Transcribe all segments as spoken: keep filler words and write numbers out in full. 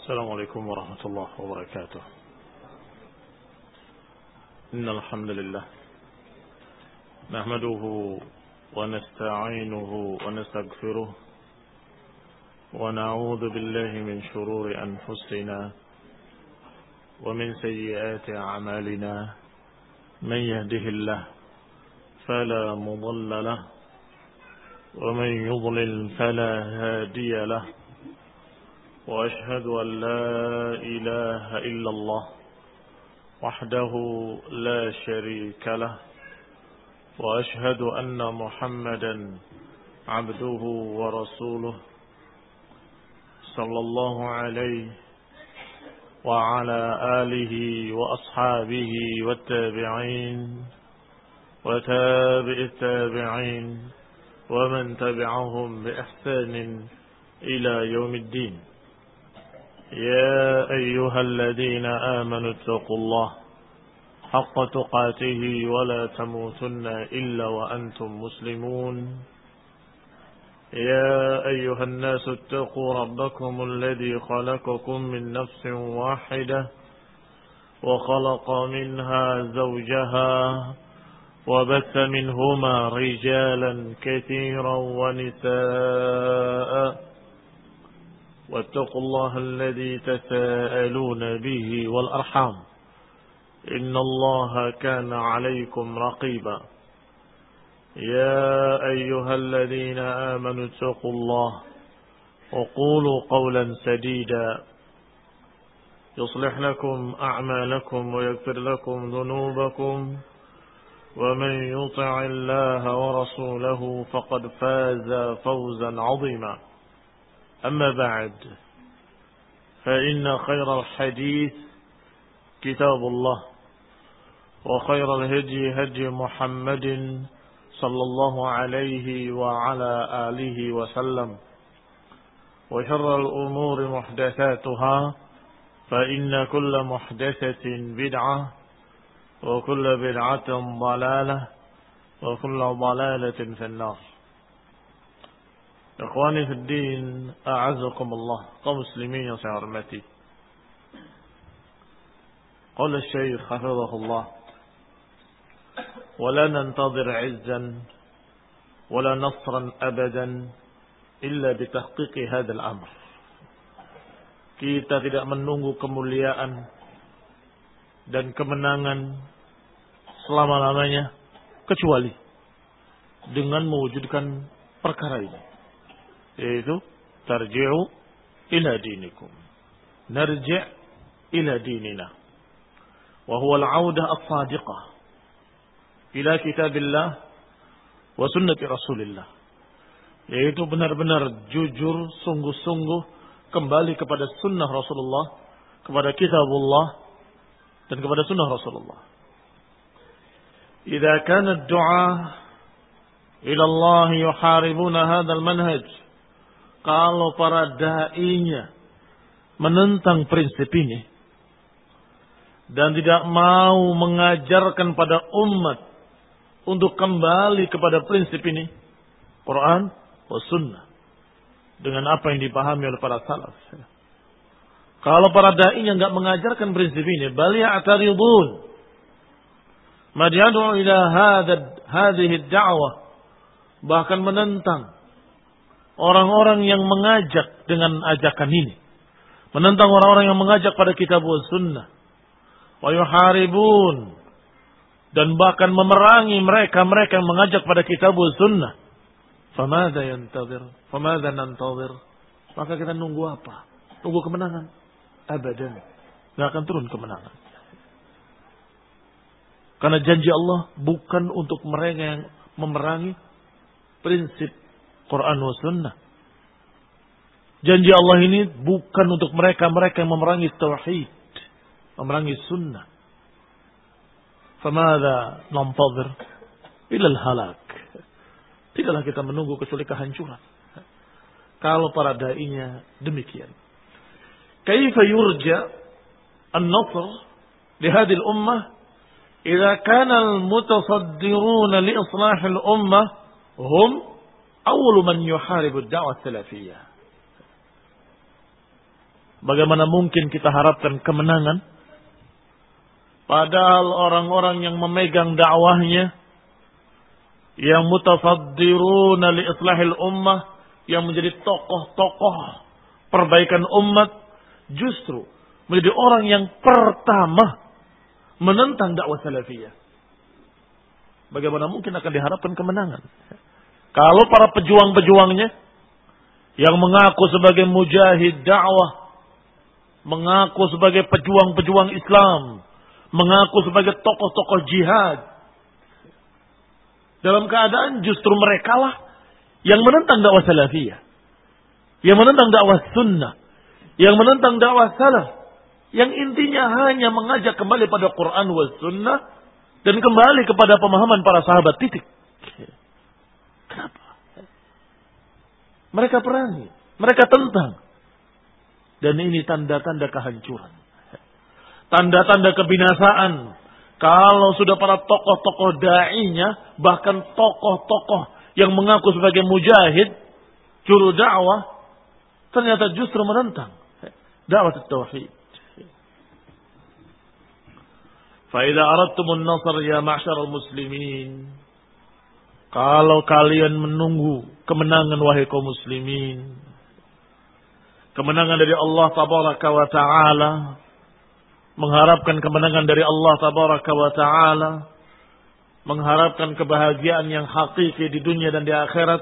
السلام عليكم ورحمة الله وبركاته. إن الحمد لله نحمده ونستعينه ونستغفره ونعوذ بالله من شرور أنفسنا ومن سيئات أعمالنا. من يهده الله فلا مضل له ومن يضلل فلا هادي له، وأشهد أن لا إله إلا الله وحده لا شريك له، وأشهد أن محمدا عبده ورسوله صلى الله عليه وعلى آله وأصحابه والتابعين وتابع التابعين ومن تبعهم بإحسان إلى يوم الدين. يا أيها الذين آمنوا اتقوا الله حق تقاته ولا تموتن إلا وأنتم مسلمون. يا أيها الناس اتقوا ربكم الذي خلقكم من نفس واحدة وخلق منها زوجها وبث منهما رجالا كثيرا ونساء، واتقوا الله الذي تساءلون به والأرحام إن الله كان عليكم رقيبا. يا أيها الذين آمنوا اتقوا الله وقولوا قولا سديدا يصلح لكم أعمالكم ويغفر لكم ذنوبكم، ومن يطع الله ورسوله فقد فاز فوزا عظيما. أما بعد، فإن خير الحديث كتاب الله، وخير الهدي هدي محمد صلى الله عليه وعلى آله وسلم، وشر الأمور محدثاتها، فإن كل محدثة بدعة وكل بدعة ضلالة وكل ضلالة في النار. Ikhwani fi din, a'azzakumullah, kaum muslimin yang saya hormati. Qala Syekh hafizahullah, "Wa la nantadhir 'izzan wa la nasran abadan illa bi tahqiqi hadzal amr." Kita tidak menunggu kemuliaan dan kemenangan selama-lamanya kecuali dengan mewujudkan perkara ini, yaitu tarji'u ila dinikum, narji' ila dinina, wa huwa al-'audah as-sadiqah ila kitabillah wa sunnati rasulillah, yaitu benar-benar jujur, sungguh-sungguh kembali kepada sunnah Rasulullah, kepada kitabullah dan kepada sunnah Rasulullah. Idza kana ad-du'a ila Allah yuharibuna hadzal manhaj, kalau para da'inya menentang prinsip ini dan tidak mau mengajarkan pada umat untuk kembali kepada prinsip ini, Quran wa sunnah, dengan apa yang dipahami oleh para salaf. Kalau para da'inya enggak mengajarkan prinsip ini, bal ya'taridun mad yad'u ila hadhihi ad-da'wah, bahkan menentang orang-orang yang mengajak dengan ajakan ini, menentang orang-orang yang mengajak pada kitab wa sunnah, wa yuharibun, dan bahkan memerangi mereka-mereka yang mengajak pada kitab wa sunnah. Famadha yantazir, famadha nantazir, maka kita nunggu apa? Tunggu kemenangan? Abadan, tidak akan turun kemenangan. Karena janji Allah bukan untuk mereka yang memerangi prinsip Quran wa sunnah. Janji Allah ini bukan untuk mereka-mereka yang memerangi tauhid, memerangi sunnah. Famadha nantazir ila al-halak. Tidaklah kita menunggu kecuali kehancuran. Kalau para da'inya demikian. Kaifa yurja an-nasr li hadhihi al-ummah idza kana al-mutasaddiruna li islah al-ummah hum awwalu man yuharibu ad-da'wah as-salafiyyah. Bagaimana mungkin kita harapkan kemenangan? Padahal orang-orang yang memegang dakwahnya, yang mutafaddiruna li islahil ummah, yang menjadi tokoh-tokoh perbaikan umat, justru menjadi orang yang pertama menentang dakwah salafiyah. Bagaimana mungkin akan diharapkan kemenangan? Kalau para pejuang-pejuangnya yang mengaku sebagai mujahid dakwah, mengaku sebagai pejuang-pejuang Islam, mengaku sebagai tokoh-tokoh jihad, dalam keadaan justru merekalah yang menentang dakwah salafiyah, yang menentang dakwah sunnah, yang menentang dakwah salaf, yang intinya hanya mengajak kembali pada Quran wa sunnah dan kembali kepada pemahaman para sahabat, titik. Kenapa? Mereka perangi, mereka tentang. Dan ini tanda-tanda kehancuran, tanda-tanda kebinasaan. Kalau sudah para tokoh-tokoh da'inya, bahkan tokoh-tokoh yang mengaku sebagai mujahid, juru dakwah, ternyata justru menentang dakwah tauhid. Fa idza aradtumun nasr ya ma'syaral muslimin, kalau kalian menunggu kemenangan wahai kaum muslimin, kemenangan dari Allah tabaraka wa taala, mengharapkan kemenangan dari Allah tabaraka wa taala, mengharapkan kebahagiaan yang hakiki di dunia dan di akhirat,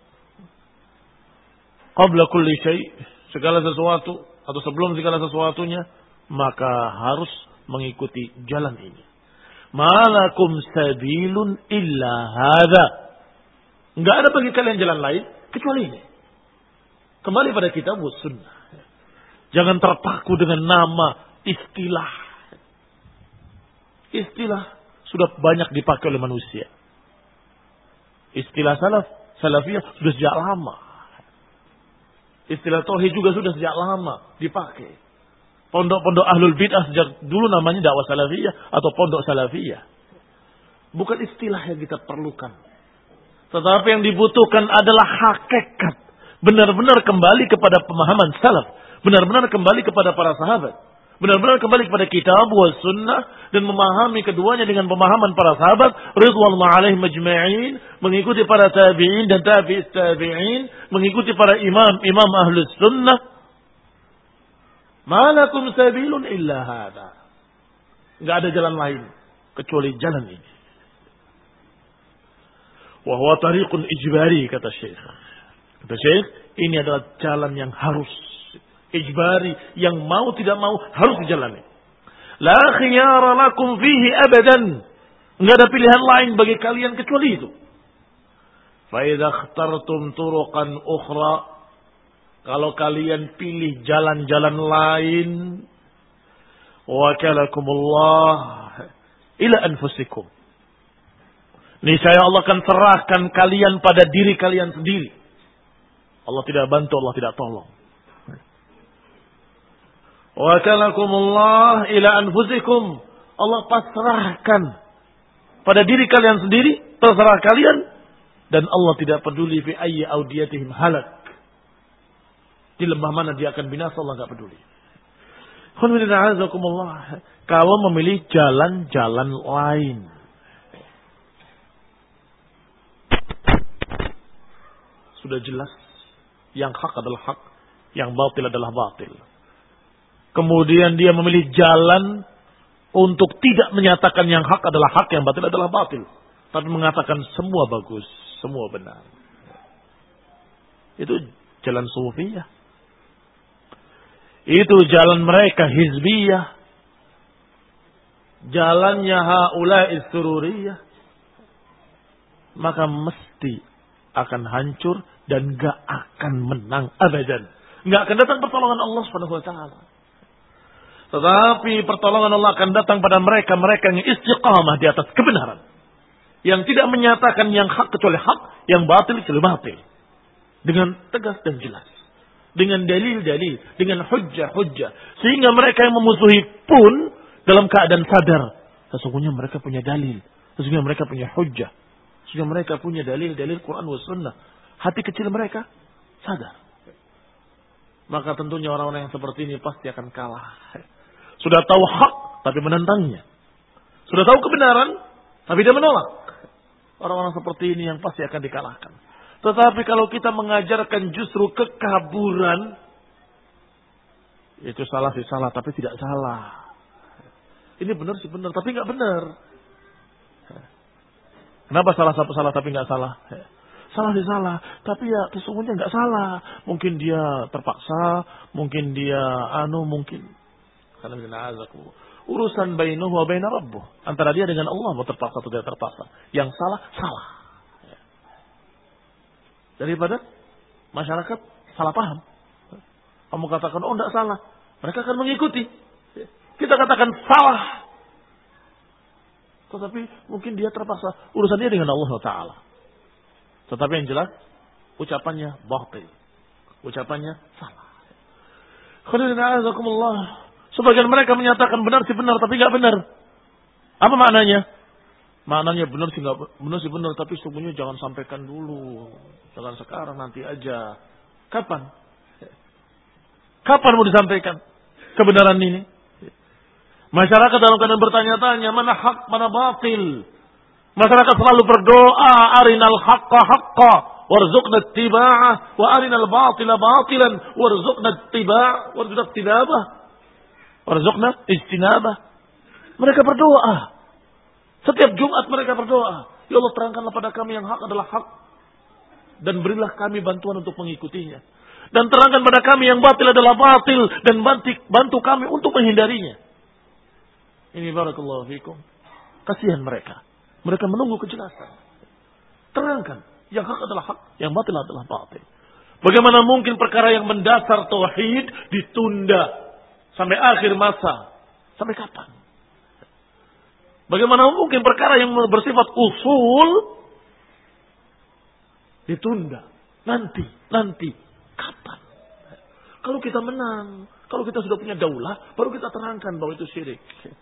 qabla kulli syai', segala sesuatu atau sebelum segala sesuatunya, maka harus mengikuti jalan ini. Malakum sabilun illa hadza. Enggak ada bagi kalian jalan lain kecuali ini. Kembali pada kitab wa sunnah. Jangan terpaku dengan nama, istilah. Istilah sudah banyak dipakai oleh manusia. Istilah salaf, salafiyah sudah sejak lama. Istilah tauhid juga sudah sejak lama dipakai. Pondok-pondok ahlul bid'ah sejak dulu namanya dakwah salafiyah atau pondok salafiyah. Bukan istilah yang kita perlukan. Tetapi yang dibutuhkan adalah hakikat. Benar-benar kembali kepada pemahaman salaf. Benar-benar kembali kepada para sahabat. Benar-benar kembali kepada kitab wa sunnah. Dan memahami keduanya dengan pemahaman para sahabat. Ridwanullah alaihim majma'in. Mengikuti para tabi'in dan tabi'is tabi'in. Mengikuti para imam, imam ahlus sunnah. Malakum sabilun illa hadha. Enggak ada jalan lain kecuali jalan ini. Wa huwa tariqun ijbari, kata Syekh. Kata Syekh, ini adalah jalan yang harus, ijbari, yang mau tidak mau harus dijalani. La khiyara lakum fihi abadan. Enggak ada pilihan lain bagi kalian kecuali itu. Fa idza ikhtartum turuqan ukhra, kalau kalian pilih jalan-jalan lain, wakalakumullah ila anfusikum, niscaya Allah akan serahkan kalian pada diri kalian sendiri. Allah tidak bantu, Allah tidak tolong. Wakalakumullah ila anfusikum, Allah pasrahkan pada diri kalian sendiri, terserah kalian, dan Allah tidak peduli fi ayyi audiyatihim halak. Di lembah mana dia akan binasa, Allah enggak peduli. Kalau memilih jalan-jalan lain, sudah jelas yang hak adalah hak, yang batil adalah batil. Kemudian dia memilih jalan untuk tidak menyatakan yang hak adalah hak, yang batil adalah batil, tapi mengatakan semua bagus, semua benar. Itu jalan sufiyah. Itu jalan mereka hizbiyah. Jalannya haula'is sururiyah. Maka mesti akan hancur dan gak akan menang abadan. Gak akan datang pertolongan Allah subhanahu wa taala. Tetapi pertolongan Allah akan datang pada mereka-mereka yang istiqamah di atas kebenaran. Yang tidak menyatakan yang hak kecuali hak, yang batil kecuali batil. Dengan tegas dan jelas. Dengan dalil-dalil, dengan hujjah-hujjah. Sehingga mereka yang memusuhi pun dalam keadaan sadar. Sesungguhnya mereka punya dalil. Sesungguhnya mereka punya hujjah. Sesungguhnya mereka punya dalil-dalil Quran wa sunnah. Hati kecil mereka sadar. maka tentunya orang-orang yang seperti ini pasti akan kalah. Sudah tahu hak, tapi menentangnya. Sudah tahu kebenaran, tapi dia menolak. Orang-orang seperti ini yang pasti akan dikalahkan. Tetapi kalau kita mengajarkan justru kekaburan, itu salah sih salah, tapi tidak salah. Ini benar sih benar, tapi nggak benar. Kenapa salah satu salah tapi nggak salah? Salah sih salah, tapi ya sesungguhnya nggak salah. Mungkin dia terpaksa, mungkin dia anu, mungkin karena urusan bainahu wa baina rabbuh, antara dia dengan Allah mau terpaksa atau tidak terpaksa. Yang salah salah. Daripada masyarakat salah paham. Kamu katakan oh enggak salah, mereka akan mengikuti. Kita katakan salah, tetapi mungkin dia terpaksa, urusannya dengan Allah Taala. Tetapi yang jelas ucapannya batil, ucapannya salah. Sebagian mereka menyatakan benar sih benar, tapi nggak benar. Apa maknanya? Maknanya benar sih nggak benar sih benar, tapi sesungguhnya jangan sampaikan dulu, jangan sekarang, nanti aja. Kapan? Kapan mau disampaikan kebenaran ini? Masyarakat dalam keadaan bertanya-tanya mana hak, mana batil. Masyarakat selalu berdoa, arinal haqqa haqqa warzuqna ittiba'ah wa arinal batila batilan warzuqna ittiba'ah warzuqna ittiba'ah warzuqna ijtinabah. Mereka berdoa. Setiap Jumat mereka berdoa, ya Allah terangkanlah pada kami yang hak adalah hak dan berilah kami bantuan untuk mengikutinya. Dan terangkan pada kami yang batil adalah batil dan bantu, bantu kami untuk menghindarinya. Ini barakallahu fikum. Kasihan mereka. Mereka menunggu kejelasan. Terangkan. Yang hak adalah hak. Yang batil adalah batil. Bagaimana mungkin perkara yang mendasar tauhid ditunda sampai akhir masa? Sampai kapan? Bagaimana mungkin perkara yang bersifat usul ditunda? Nanti. Nanti. Kapan? Kalau kita menang. Kalau kita sudah punya daulah. Baru kita terangkan bahwa itu syirik.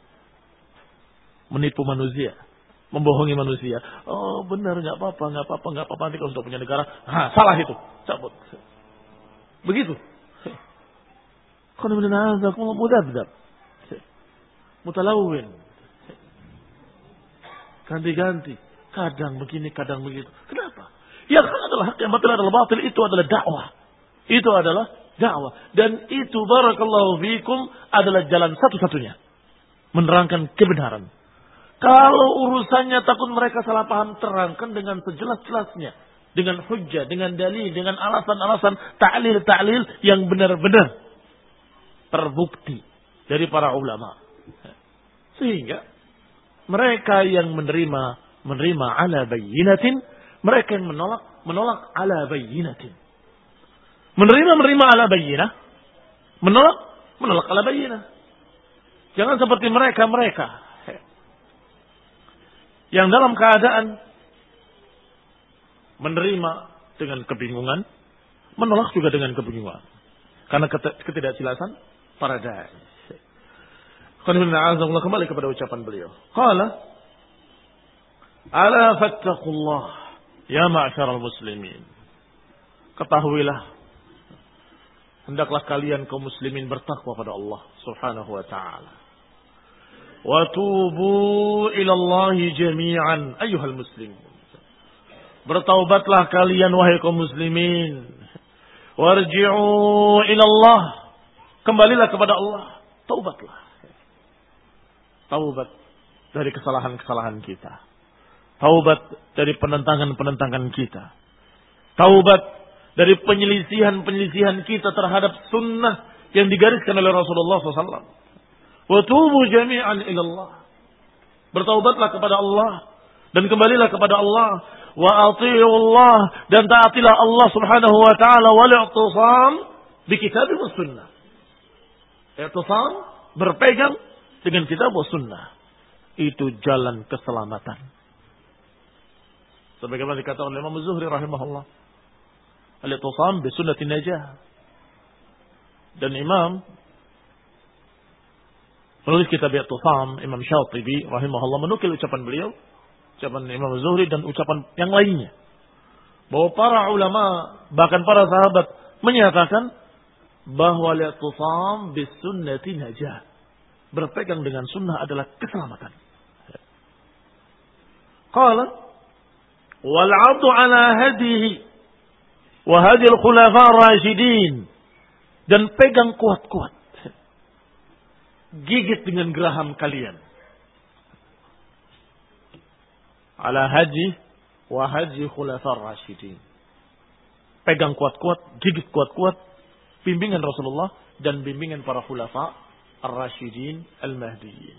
Menipu manusia. Membohongi manusia. Oh benar, nggak apa-apa, nggak apa-apa, nggak apa-apa. Nanti kalau sudah punya negara, ha, salah itu, cabut. Begitu. Mutalawin. Ganti-ganti. Kadang begini, kadang begitu. Kenapa? Yang hak adalah hak, yang batil adalah batil. Itu adalah dakwah. Itu adalah dakwah. Dan itu barakallahu fikum adalah jalan satu-satunya menerangkan kebenaran. Kalau urusannya takut mereka salah paham, terangkan dengan sejelas-jelasnya. Dengan hujjah, dengan dalil, dengan alasan-alasan ta'lil-ta'lil yang benar-benar terbukti dari para ulama. Sehingga mereka yang menerima, menerima ala bayyinatin, mereka yang menolak, menolak ala bayyinatin. Menerima, menerima ala bayyinah, menolak, menolak ala bayyinah. Jangan seperti mereka-mereka yang dalam keadaan menerima dengan kebingungan, menolak juga dengan kebingungan. Karena ketidakjelasan para dai. Kembali kepada ucapan beliau. Qala, ala fattaqullah ya ma'syaral muslimin. Ketahuilah, hendaklah kalian kaum muslimin bertakwa pada Allah Subhanahu wa taala. Wa tubu ila Allah jami'an ayyuhal muslimun. Bertaubatlah kalian wahai kaum muslimin. Warji'u ila Allah. Kembalilah kepada Allah. Taubatlah. Taubat dari kesalahan-kesalahan kita. Taubat dari penentangan-penentangan kita. Taubat dari penyelisihan-penyelisihan kita terhadap sunnah yang digariskan oleh Rasulullah shallallahu alaihi wasallam. Wa tubu jami'an ila Allah. Bertaubatlah kepada Allah dan kembalilah kepada Allah. Wa ati'u Allah dan taatilah Allah Subhanahu wa taala wal i'tisam bi kitab wa sunnah. I'tisam berpegang dengan kitab wa sunnah. Itu jalan keselamatan. Sebagaimana dikatakan oleh Imam Zuhri rahimahullah. Al-i'tisam bi sunnatin najah. Dan Imam penulis kitab I'tisam, Imam Syatibi rahimahullah menukil ucapan beliau, ucapan Imam Zuhri dan ucapan yang lainnya. Bahwa para ulama, bahkan para sahabat menyatakan bahwa al-i'tisam bis sunnati najah. Berpegang dengan sunnah adalah keselamatan. Qala wal 'addu 'ala hadihi wa hadi al-khulafa ar-rasyidin, dan pegang kuat-kuat. Gigit dengan geraham kalian. Ala hadi wa hadi khulafa ar-rasyidin. Pegang kuat-kuat, gigit kuat-kuat bimbingan Rasulullah dan bimbingan para khulafa ar-rasyidin al-mahdiyyin.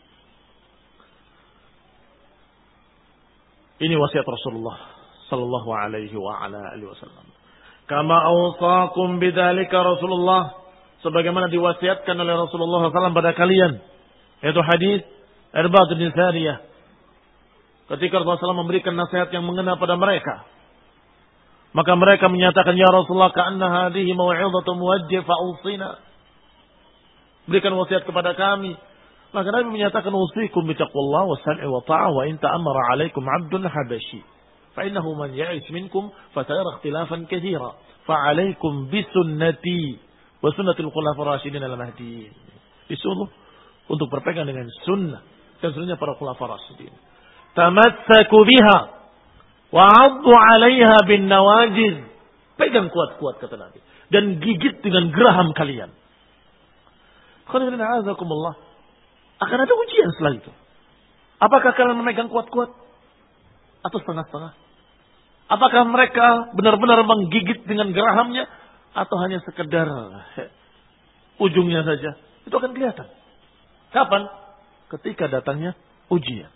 Ini wasiat Rasulullah sallallahu alaihi wa ala alihi wasallam. Kama awsaakum bidzalika Rasulullah, sebagaimana diwasiatkan oleh Rasulullah sallallahu alaihi wasallam pada kalian, yaitu hadis Irbad bin Sariyah. Ketika Rasulullah sallallahu alaihi wasallam memberikan nasihat yang mengena pada mereka, maka mereka menyatakan, ya Rasulullah, ka'anna hadhihi mau'izatu muwajjih fa'usina. Berikan wasiat kepada kami. Maka Nabi menyatakan, usikum bitaqwallah wa sam'i wa ta'a wa in ta'amara 'alaikum 'abdun habashi. Fa innahu man ya'ish minkum fasayara ikhtilafan katsira. Fa 'alaikum bi sunnati wa sunnatil khulafa'ir rasyidin al-mahdiyyin. Disuruh untuk berpegang dengan sunnah dan sunnahnya para khulafa'ir rasyidin. Tamassaku biha wa 'addu 'alaiha bin nawajiz. Pegang kuat-kuat kata Nabi dan gigit dengan geraham kalian. Khairan a'azakumullah. Akan ada ujian setelah itu. Apakah kalian memegang kuat-kuat atau setengah-setengah? Apakah mereka benar-benar menggigit dengan gerahamnya atau hanya sekedar ujungnya saja? Itu akan kelihatan. Kapan? Ketika datangnya ujian.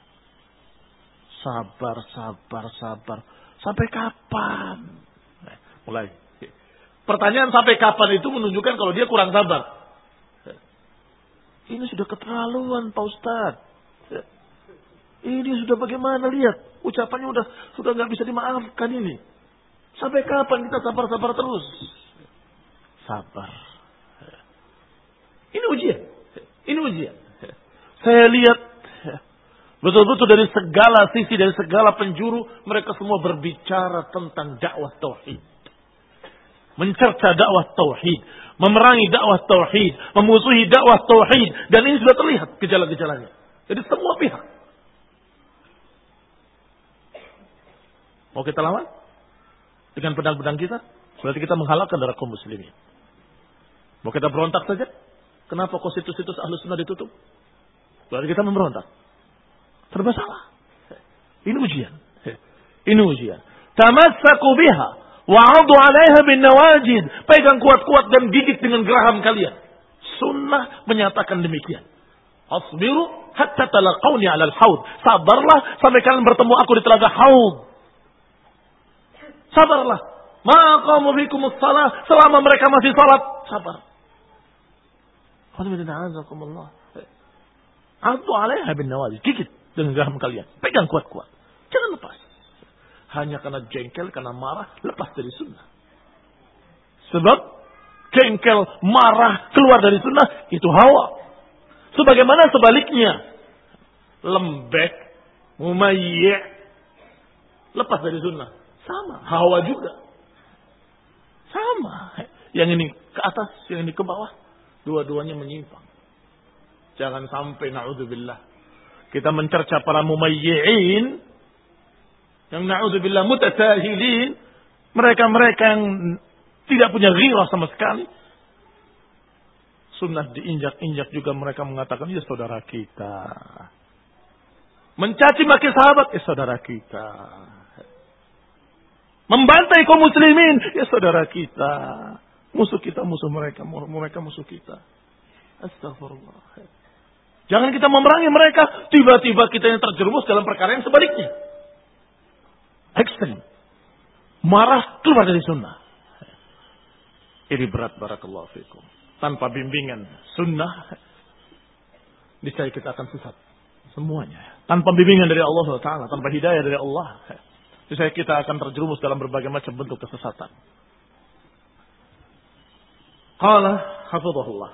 Sabar, sabar, sabar. Sampai kapan? Nah, mulai. Pertanyaan sampai kapan itu menunjukkan kalau dia kurang sabar. Ini sudah keterlaluan Pak Ustadz. Ini sudah bagaimana, lihat. Ucapannya udah sudah nggak bisa dimaafkan ini. Sampai kapan kita sabar-sabar terus? Sabar. Ini ujian. Ini ujian. Saya lihat betul-betul dari segala sisi, dari segala penjuru, mereka semua berbicara tentang dakwah tauhid. Mencerca dakwah tauhid, memerangi dakwah tauhid, memusuhi dakwah tauhid, dan ini sudah terlihat gejala-gejalanya. Jadi semua pihak. Mau kita lawan dengan pedang-pedang kita? Berarti kita menghalakkan darah kaum muslimin. Mau kita berontak saja? Kenapa kok situs-situs Ahlus Sunnah ditutup? Berarti kita memberontak. Serba salah. Ini ujian. Ini ujian. Tamassaku biha wa 'addu 'alaiha bin nawajid. Pegang kuat-kuat dan gigit dengan geraham kalian. Sunnah menyatakan demikian. Asbiru hatta talaqawni 'alal haud. Sabarlah sampai kalian bertemu aku di telaga haud. Sabarlah. Ma qamu bikumus shalah, selama mereka masih salat, sabar. Alhamdulillah. 'Addu 'alaiha bin nawajid. Gigit dengan geraham kalian. Pegang kuat-kuat. Jangan lepas. Hanya karena jengkel, karena marah, lepas dari sunnah. Sebab jengkel, marah, keluar dari sunnah, itu hawa. Sebagaimana sebaliknya, lembek, mumayyi', lepas dari sunnah. Sama, hawa juga. Sama. Yang ini ke atas, yang ini ke bawah. Dua-duanya menyimpang. Jangan sampai, na'udzubillah, kita mencerca para mumayyi'in, yang na'udzubillah mutasahilin, mereka-mereka yang tidak punya ghirah sama sekali. Sunnah diinjak-injak juga mereka mengatakan, ya saudara kita. Mencaci maki sahabat, ya saudara kita. Membantai kaum muslimin, ya saudara kita. Musuh kita, musuh mereka, mereka musuh kita. Astagfirullah. Jangan kita memerangi mereka, tiba-tiba kita yang terjerumus dalam perkara yang sebaliknya. Ekstrim. Marah, keluar dari sunnah. Ini berat, barakallahu fikum. Tanpa bimbingan sunnah, niscaya kita akan sesat. Semuanya. Tanpa bimbingan dari Allah subhanahu wa taala, tanpa hidayah dari Allah, niscaya kita akan terjerumus dalam berbagai macam bentuk kesesatan. Qala hafizahullah.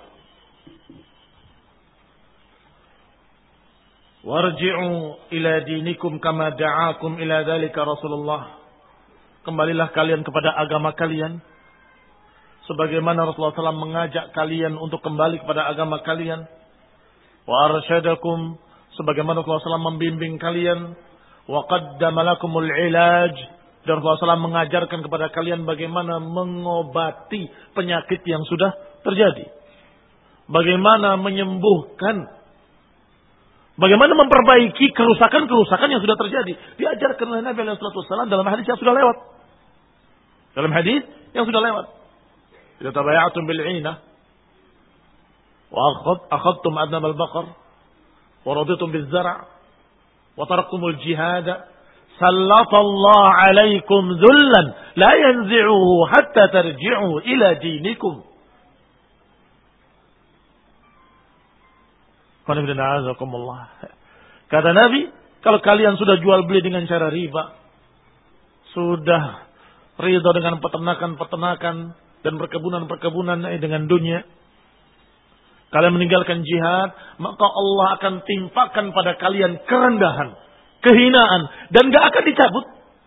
Warji'u ila dinikum kama da'akum ila dzalika Rasulullah. Kembalilah kalian kepada agama kalian sebagaimana Rasulullah shallallahu alaihi wasallam mengajak kalian untuk kembali kepada agama kalian. Wa arsyadakum, sebagaimana Rasulullah shallallahu alaihi wasallam membimbing kalian. Wa qaddama lakumul ilaj, dan Rasulullah shallallahu alaihi wasallam mengajarkan kepada kalian bagaimana mengobati penyakit yang sudah terjadi. Bagaimana menyembuhkan, bagaimana memperbaiki kerusakan-kerusakan yang sudah terjadi. Diajarkan oleh Nabi shallallahu alaihi wasallam dalam hadis yang sudah lewat. Dalam hadis yang sudah lewat. Idza tabaya'tum bil 'inah wa akhadtum adnab al-baqar wa raditum biz zar' wa taraktumul jihad sallallahu 'alaikum dhullan la yanzi'uhu hatta tarji'u ila dinikum. Kata Nabi, kalau kalian sudah jual beli dengan cara riba, sudah ridha dengan peternakan-peternakan dan perkebunan-perkebunan dengan dunia, kalian meninggalkan jihad, maka Allah akan timpakan pada kalian kerendahan, kehinaan, dan gak akan dicabut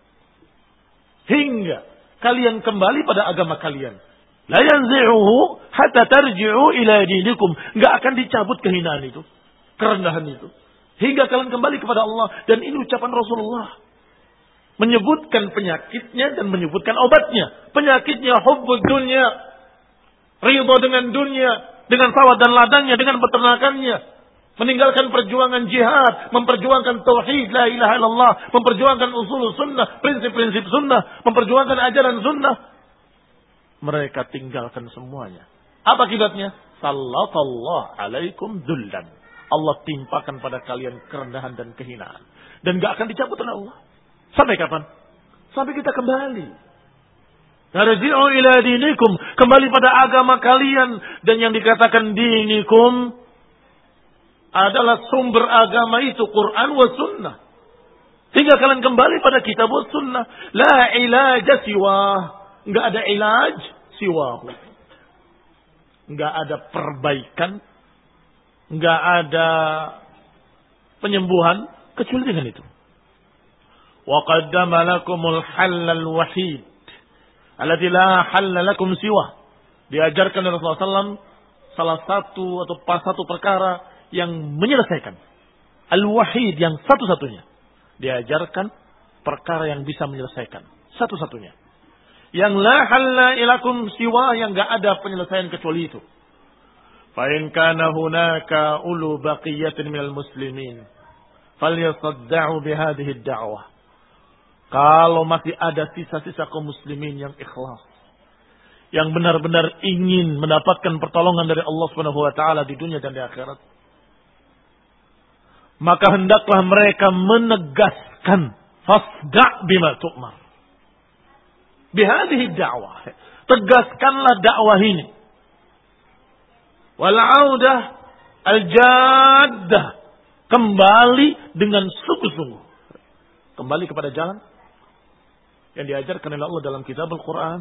hingga kalian kembali pada agama kalian. La yanzi'uhu hatta tarji'u ila dinikum. Gak akan dicabut kehinaan itu, kerendahan itu, hingga kalian kembali kepada Allah. Dan ini ucapan Rasulullah, menyebutkan penyakitnya dan menyebutkan obatnya. Penyakitnya hubbud dunya, ridha dengan dunia, dengan sawah dan ladangnya, dengan peternakannya, meninggalkan perjuangan jihad, memperjuangkan tauhid la ilaha illallah, memperjuangkan usul sunnah, prinsip-prinsip sunnah, memperjuangkan ajaran sunnah. Mereka tinggalkan semuanya. Apa akibatnya? Sallallahu alaikum dzullan. Allah timpakan pada kalian kerendahan dan kehinaan, dan gak akan dicabut oleh Allah. Sampai kapan? Sampai kita kembali. Narji'u ila dinikum, kembali pada agama kalian. Dan yang dikatakan dinikum adalah sumber agama itu Quran wa sunnah. Hingga kalian kembali pada kitab wa sunnah. La ilaja siwah. Enggak ada ilaj siwahu. Enggak ada perbaikan, enggak ada penyembuhan kecuali dengan itu. Wa qaddama lakumul halal wahid alladzi la halal lakum siwah. Diajarkan oleh Rasulullah sallallahu alaihi wasallam salah satu atau pas satu perkara yang menyelesaikan. Al-wahid, yang satu-satunya. Diajarkan perkara yang bisa menyelesaikan. Satu-satunya. Yang la halal lakum siwah, yang enggak ada penyelesaian kecuali itu. Fa in kana hunaka ulu baqiyatin minal muslimin falyasadda'u bihadhihi ad-da'wah. Kalau masih ada sisa-sisa kaum muslimin yang ikhlas, yang benar-benar ingin mendapatkan pertolongan dari Allah Subhanahu wa taala di dunia dan di akhirat, maka hendaklah mereka menegaskan fasda' bima tu'mar. Bihadhihi ad-da'wah. Tegaskanlah dakwah ini. Wal 'audah al-jaddah. Kembali dengan sungguh-sungguh. Kembali kepada jalan yang diajarkan oleh Allah dalam kitab Al-Quran.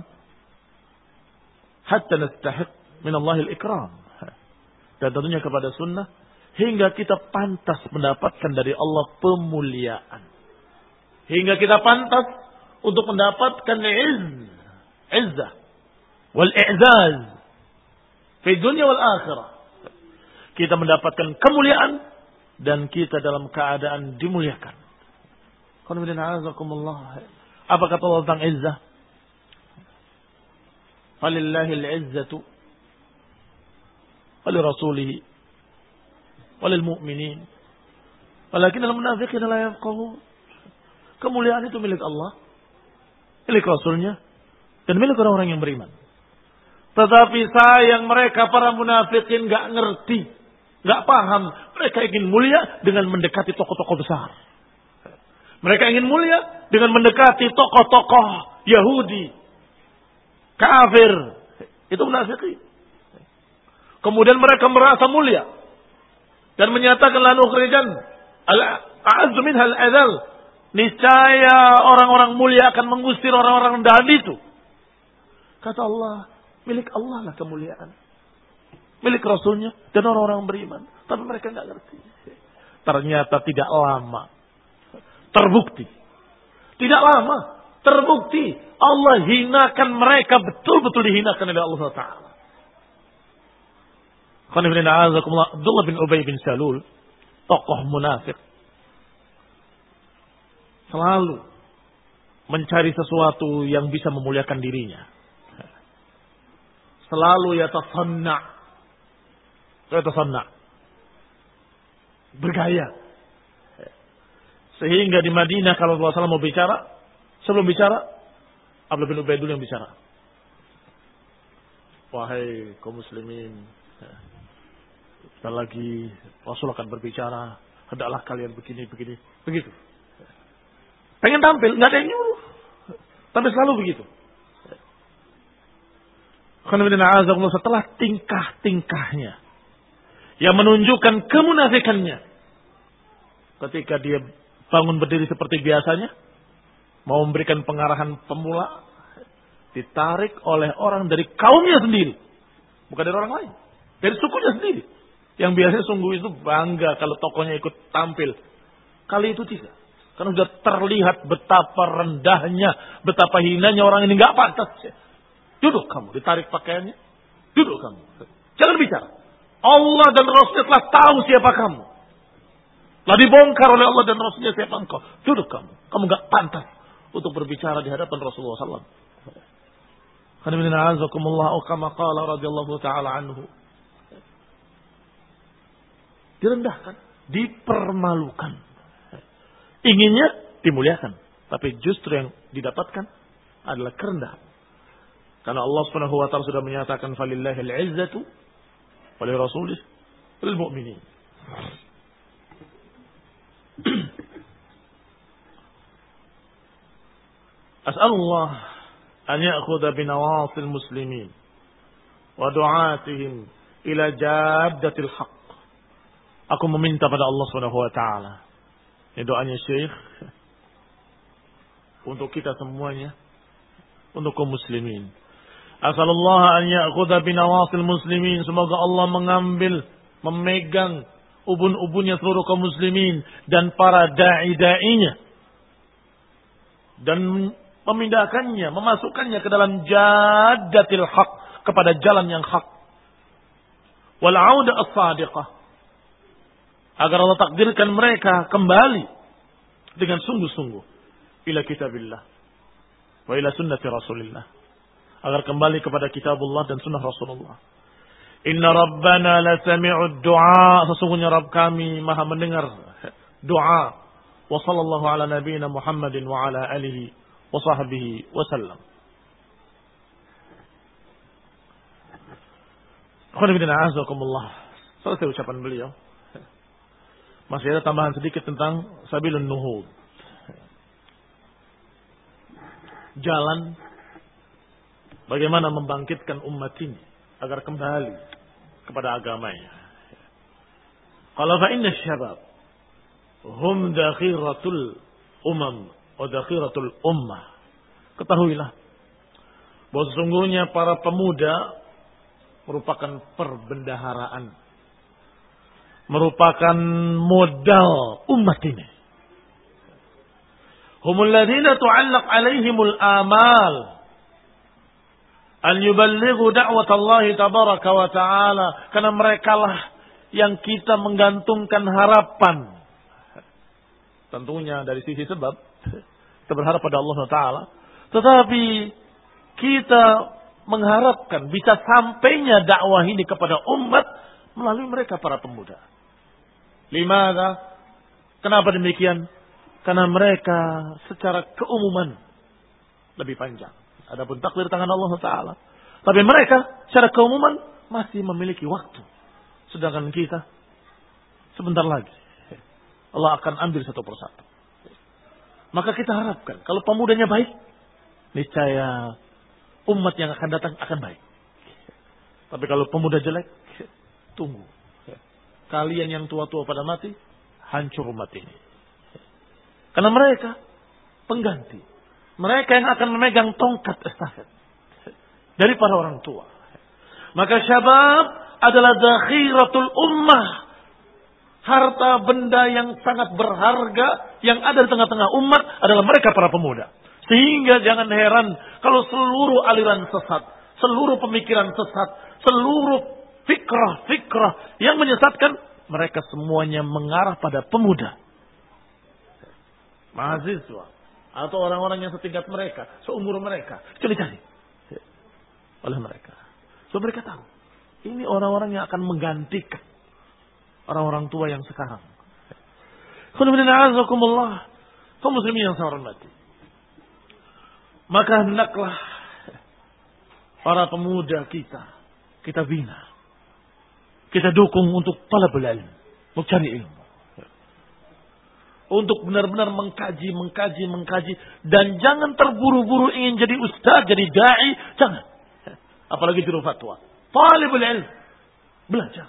Hatta nastahiq min Allahil ikram. Dan tentunya kepada sunnah. Hingga kita pantas mendapatkan dari Allah pemuliaan. Hingga kita pantas untuk mendapatkan izz. Izzah. Wal i'zaz. Fi dunia wal akhirah. Kita mendapatkan kemuliaan. Dan kita dalam keadaan dimuliakan. Apa kata Allah tentang izzah? Falillahil izzatu walirasulihi walil mu'minin walakinnal munafiqina la yafqahun. Kemuliaan itu milik Allah, milik Rasulnya, dan milik orang-orang yang beriman. Tetapi sayang mereka para munafikin gak ngerti, gak paham. Mereka ingin mulia dengan mendekati tokoh-tokoh besar. Mereka ingin mulia dengan mendekati tokoh-tokoh Yahudi, kafir. Itu munafikin. Kemudian mereka merasa mulia dan menyatakan la nukhrijan al-a'azzu minhal adal. Niscaya orang-orang mulia akan mengusir orang-orang rendahan itu. Kata Allah, milik Allah lah kemuliaan. Milik Rasulnya dan orang-orang beriman. Tapi mereka enggak ngerti. Ternyata tidak lama terbukti. Tidak lama Terbukti Allah hinakan mereka, betul-betul dihinakan oleh Allah Ta'ala. Abdullah bin Ubay bin Salul, tokoh munafik, selalu mencari sesuatu yang bisa memuliakan dirinya. Selalu yatasanna, yatasanna, bergaya. Sehingga di Madinah kalau Rasulullah shallallahu alaihi wasallam mau bicara, sebelum bicara, Abdullah bin Ubay dulu yang bicara. Wahai kaum muslimin, sekali lagi Rasul akan berbicara, hendaklah kalian begini, begini, begitu. Pengen tampil, nggak ada yang nyuruh, tapi selalu begitu. Setelah tingkah-tingkahnya yang menunjukkan kemunafikannya, ketika dia bangun berdiri seperti biasanya, mau memberikan pengarahan pemula, ditarik oleh orang dari kaumnya sendiri, bukan dari orang lain, dari sukunya sendiri. Yang biasanya sungguh itu bangga kalau tokohnya ikut tampil. Kali itu tidak. Karena sudah terlihat betapa rendahnya, betapa hinanya orang ini, nggak pantas. Duduk kamu, ditarik pakaiannya. Duduk kamu. Jangan bicara. Allah dan Rasulnya telah tahu siapa kamu. Telah dibongkar oleh Allah dan Rasulnya siapa engkau. Duduk kamu. Kamu nggak pantas untuk berbicara di hadapan Rasulullah sallallahu alaihi wasallam. Direndahkan, dipermalukan. Inginnya dimuliakan, tapi justru yang didapatkan adalah kerendahan. Karena Allah Subhanahu wa taala sudah menyatakan falillahil izzatu wa li rasulih wal mu'minin. As'alullah an ya'khudha bi nawasil muslimin wa du'atihim ila jaddatil haqq. Aku meminta pada Allah Subhanahu wa taala. Ini doanya Syekh untuk kita semuanya, untuk kaum muslimin. Asallallahu an ya'khudha bi nawasil muslimin, semoga Allah mengambil, memegang ubun-ubunnya seluruh kaum muslimin dan para dai-dainya dan memindahkannya, memasukkannya ke dalam jaddatil haq, kepada jalan yang hak. Wal 'auda as-sadiqah, agar Allah takdirkan mereka kembali dengan sungguh-sungguh ila kitabillah wa ila sunnati Rasulillah, agar kembali kepada kitabullah dan sunnah Rasulullah. Inna rabbana la sami'ud du'a, sesungguhnya Rabb kami maha mendengar doa. Wa sallallahu ala nabiyyina Muhammadin wa ala alihi wa sahbihi wa sallam. Selesai ucapan beliau. Masih ada tambahan sedikit tentang sabilun nuhud, jalan bagaimana membangkitkan umat ini agar kembali kepada agamanya. Qala fa inna syabab hum dakhiratul umam wa dakhiratul ummah. Ketahuilah bahwa sesungguhnya para pemuda merupakan perbendaharaan, merupakan modal umat ini. Humul ladzina tu'allaq 'alaihimul amal an yuballighu da'watallahi tabaraka wa ta'ala, karena merekalah yang kita menggantungkan harapan. Tentunya dari sisi sebab kita berharap pada Allah Taala, tetapi kita mengharapkan bisa sampainya dakwah ini kepada umat melalui mereka para pemuda. Limana? Kenapa demikian? Karena mereka secara keumuman lebih panjang. Adapun takdir tangan Allah Taala. Tapi mereka secara keumuman masih memiliki waktu. Sedangkan kita sebentar lagi Allah akan ambil satu persatu. Maka kita harapkan kalau pemudanya baik, niscaya umat yang akan datang akan baik. Tapi kalau pemuda jelek, tunggu. Kalian yang tua-tua pada mati, hancur umat ini. Karena mereka pengganti. Mereka yang akan memegang tongkat estafet dari para orang tua. Maka syabab adalah dakhiratul ummah. Harta benda yang sangat berharga yang ada di tengah-tengah umat adalah mereka para pemuda. Sehingga jangan heran kalau seluruh aliran sesat, seluruh pemikiran sesat, seluruh fikrah-fikrah yang menyesatkan, mereka semuanya mengarah pada pemuda, mahasiswa, atau orang-orang yang setingkat mereka, seumur mereka. Cari-cari oleh mereka. So mereka tahu, ini orang-orang yang akan menggantikan orang-orang tua yang sekarang. Alhamdulillah, kaum muslimin yang saya hormati. Maka hendaklah para pemuda kita, kita bina, kita dukung untuk talabul ilm, untuk cari ilmu, untuk benar-benar mengkaji, mengkaji, mengkaji, dan jangan terburu-buru ingin jadi ustaz, jadi dai, jangan. Apalagi juru fatwa. Talabul ilm, belajar.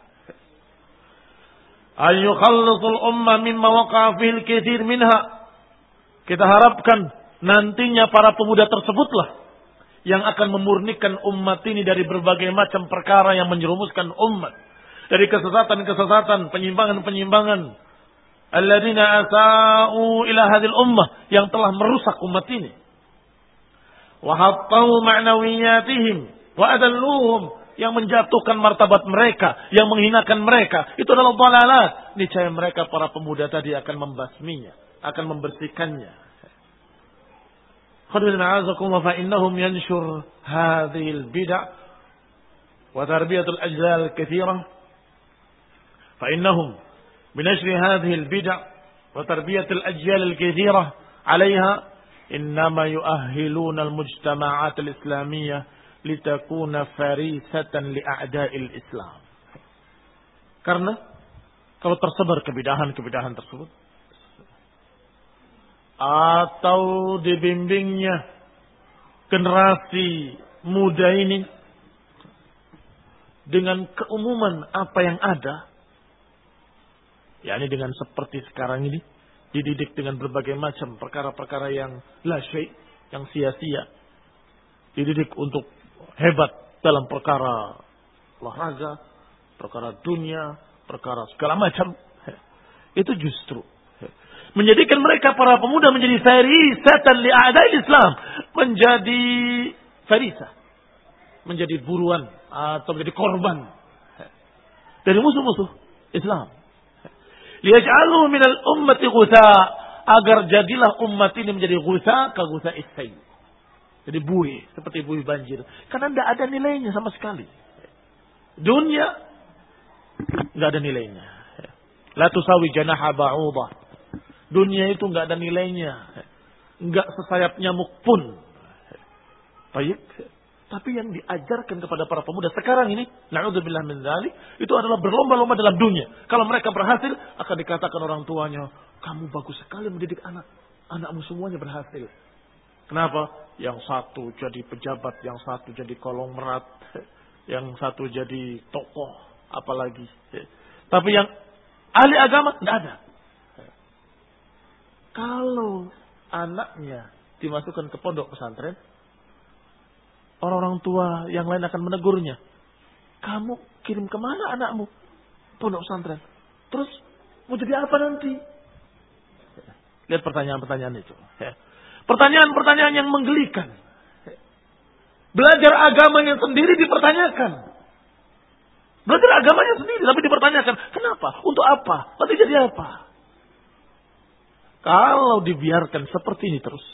Ayyukhallisul umma mimma waqa'a fil katsir minha. Kita harapkan nantinya para pemuda tersebutlah yang akan memurnikan umat ini dari berbagai macam perkara yang menjerumuskan umat, dari kesesatan-kesesatan, penyimpangan-penyimpangan. Alladzina asa'u ila hadhil ummah, yang telah merusak umat ini. Wa hattau ma'nawiyatihim wa adalluhum, yang menjatuhkan martabat mereka, yang menghinakan mereka. Itu adalah dhalalat. Niscaya mereka para pemuda tadi akan membasminya, akan membersihkannya. Khadwil ma'azakum wa fa'innahum yanshur hadhil bid'ah wa tarbiyatul ajlal kathirah. Fa'innahum binashri hadhil bid'ah wa tarbiyatul ajlal kathirah 'alayha innama yu'ahhiluna al-mujtama'at al-islamiyyah litakuna farisatan li'a'da'il Islam. Karena kalau tersebar kebidahan-kebidahan tersebut, atau dibimbingnya generasi muda ini dengan keumuman apa yang ada, yakni dengan seperti sekarang ini, dididik dengan berbagai macam perkara-perkara yang la syai', yang sia-sia, dididik untuk hebat dalam perkara olahraga, perkara dunia, perkara segala macam, itu justru menjadikan mereka para pemuda menjadi farisatan li'a'da'il Islam, menjadi farisa, menjadi buruan atau menjadi korban dari musuh-musuh Islam. Liyaj'alu minal ummati ghutha, agar jadilah umat ini menjadi ghutha ka ghutha is-sayl. Jadi buih, seperti buih banjir. Karena tidak ada nilainya sama sekali. Dunia tidak ada nilainya. La tusawi janaha ba'udah. Dunia itu nggak ada nilainya, nggak sesayap nyamuk pun. Baik, tapi yang diajarkan kepada para pemuda sekarang ini, na'udzubillah min dzalik, itu adalah berlomba-lomba dalam dunia. Kalau mereka berhasil, akan dikatakan orang tuanya, kamu bagus sekali mendidik anak, anakmu semuanya berhasil. Kenapa? Yang satu jadi pejabat, yang satu jadi konglomerat, yang satu jadi tokoh, apalagi. Tapi yang ahli agama tidak ada. Kalau anaknya dimasukkan ke pondok pesantren, orang-orang tua yang lain akan menegurnya. Kamu kirim kemana anakmu? Pondok pesantren. Terus mau jadi apa nanti? Lihat pertanyaan-pertanyaan itu. Pertanyaan-pertanyaan yang menggelikan. Belajar agamanya sendiri dipertanyakan. Belajar agamanya sendiri tapi dipertanyakan. Kenapa? Untuk apa? Nanti jadi apa? Kalau dibiarkan seperti ini terus,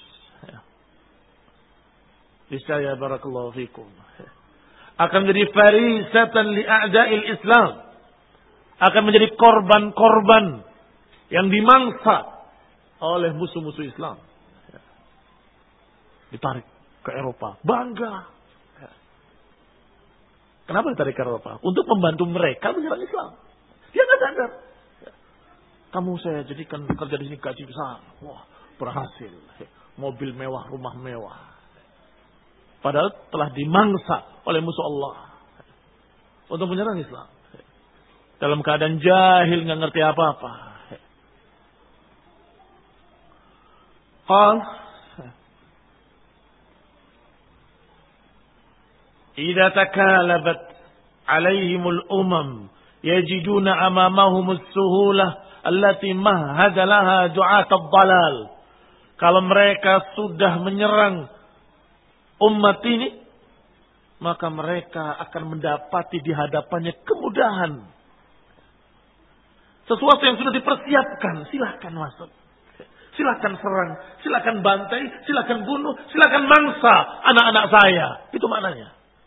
niscaya barakallahu fikum, akan menjadi farisatan li'a'da'il Islam, akan menjadi korban-korban yang dimangsa oleh musuh-musuh Islam. Ditarik ke Eropa, bangga. Kenapa ditarik ke Eropa? Untuk membantu mereka menyerang Islam. Dia nggak sadar. Kamu saya jadikan kerja di sini gaji besar. Wah, berhasil. Mobil mewah, rumah mewah. Padahal telah dimangsa oleh musuh Allah untuk menyerang Islam. Dalam keadaan jahil, nggak ngerti apa-apa. Qal idza takalabat alaihimul umam yajiduna amamahumus suhulah allati mahhada laha du'at ad-dalal. Kalau mereka sudah menyerang umat ini, maka mereka akan mendapati di hadapannya kemudahan. Sesuatu yang sudah dipersiapkan, silakan masuk. Silakan serang, silakan bantai, silakan bunuh, silakan mangsa anak-anak saya. Itu maknanya.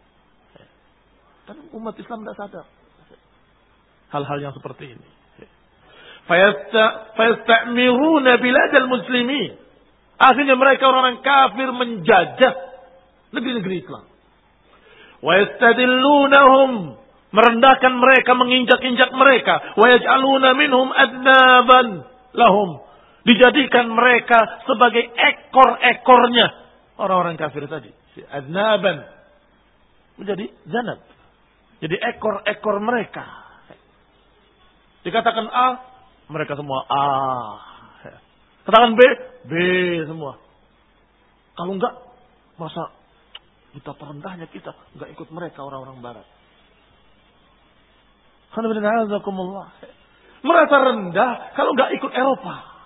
Dan umat Islam tidak sadar hal-hal yang seperti ini. Fayasta'miruna biladal muslimin. Akhirnya mereka orang kafir menjajah negeri-negeri Islam. Wa yastadillunahum, merendahkan mereka, menginjak-injak mereka. Wa yaj'aluna minhum adnaban lahum, dijadikan mereka sebagai ekor-ekornya orang-orang kafir tadi. Adnaban menjadi zanab, jadi ekor-ekor mereka. Dikatakan A, mereka semua A. Katakan B, B semua. Kalau enggak, masa kita terendahnya kita enggak ikut mereka orang-orang barat. Merasa rendah kalau enggak ikut Eropa.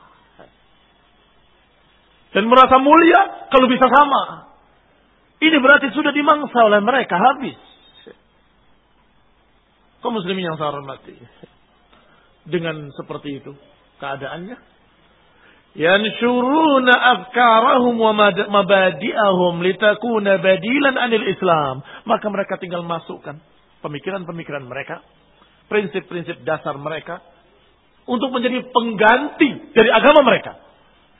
Dan merasa mulia kalau bisa sama. Ini berarti sudah dimangsa oleh mereka, habis. Kaum muslimin yang saya hormati. Dengan seperti itu keadaannya, yanshuruna afkarahum wa mabadi'ahum litakuna badilan anil Islam. Maka mereka tinggal masukkan pemikiran-pemikiran mereka, prinsip-prinsip dasar mereka untuk menjadi pengganti dari agama mereka.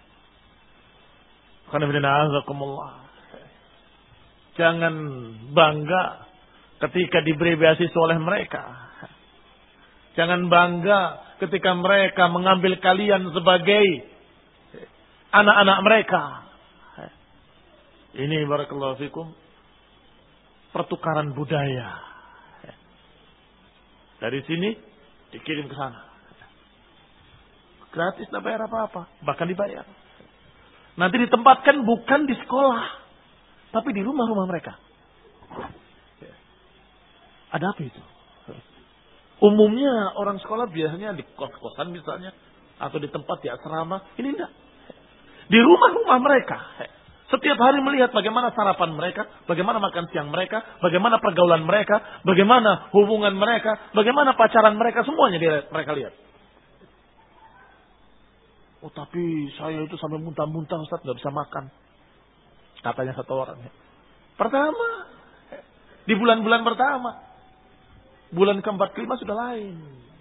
Jangan bangga ketika diberi beasiswa oleh mereka. Jangan bangga ketika mereka mengambil kalian sebagai anak-anak mereka. Ini barakallahu fikum pertukaran budaya. Dari sini dikirim ke sana. Gratis, tidak bayar apa-apa, bahkan dibayar. Nanti ditempatkan bukan di sekolah, tapi di rumah-rumah mereka. Ada apa itu? Umumnya orang sekolah biasanya di kos-kosan misalnya, atau di tempat di asrama. Ini enggak. Di rumah-rumah mereka. Setiap hari melihat bagaimana sarapan mereka, bagaimana makan siang mereka, bagaimana pergaulan mereka, bagaimana hubungan mereka, bagaimana pacaran mereka, semuanya dia, mereka lihat. Oh tapi saya itu sampai muntah-muntah Ustaz, nggak bisa makan. Katanya satu orang. Pertama, di bulan-bulan pertama. Bulan keempat kelima sudah lain.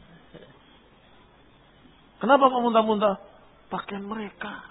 Kenapa kok muntah-muntah? Pakaian mereka.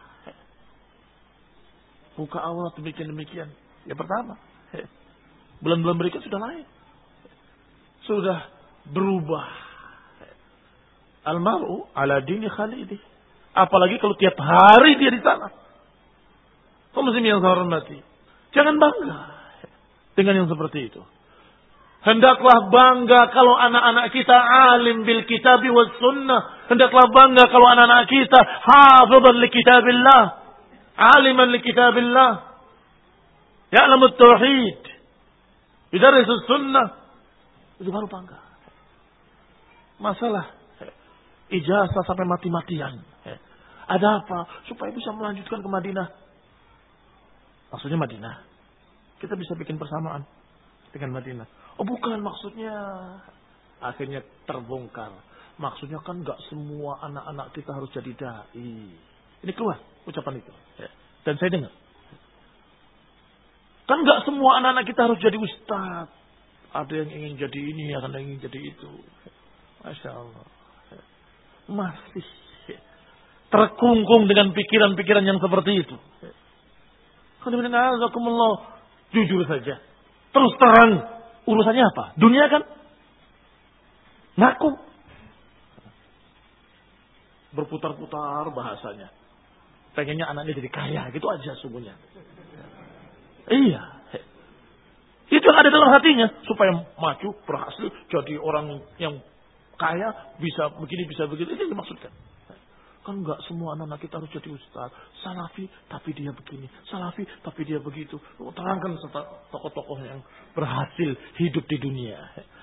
Buka aurat demikian-demikian. Ya pertama. Bulan-bulan berikut sudah lain. Sudah berubah. Al-mar'u ala dini khalidih. Apalagi kalau tiap hari dia di sana. Kaum muslimin yang saya hormati, jangan bangga dengan yang seperti itu. Hendaklah bangga kalau anak-anak kita alim bil kitabi was sunnah. Hendaklah bangga kalau anak-anak kita hafizan li kitabillah, aliman li kitabillah, ya'lamu tauhid, yudarisu sunnah. Itu baru bangga. Masalah ijazah sampai mati-matian. Ada apa? Supaya bisa melanjutkan ke Madinah. Maksudnya Madinah. Kita bisa bikin persamaan dengan Madinah. Oh bukan maksudnya. Akhirnya terbongkar. Maksudnya kan gak semua anak-anak kita harus jadi da'i. Ini keluar ucapan itu. Dan saya dengar. Kan gak semua anak-anak kita harus jadi ustaz. Ada yang ingin jadi ini, ada yang ingin jadi itu. Masya Allah. Masih terkungkung dengan pikiran-pikiran yang seperti itu. Jujur saja. Terus terang. Urusannya apa? Dunia kan? Ngaku. Berputar-putar bahasanya. Pengennya anaknya jadi kaya. Gitu aja sungguhnya. Iya. Itu yang ada dalam hatinya. Supaya maju, berhasil. Jadi orang yang kaya. Bisa begini, bisa begitu. Itu yang dimaksudkan. Kan enggak semua anak-anak kita harus jadi ustaz. Salafi tapi dia begini. Salafi tapi dia begitu. Terangkan tokoh-tokoh yang berhasil hidup di dunia.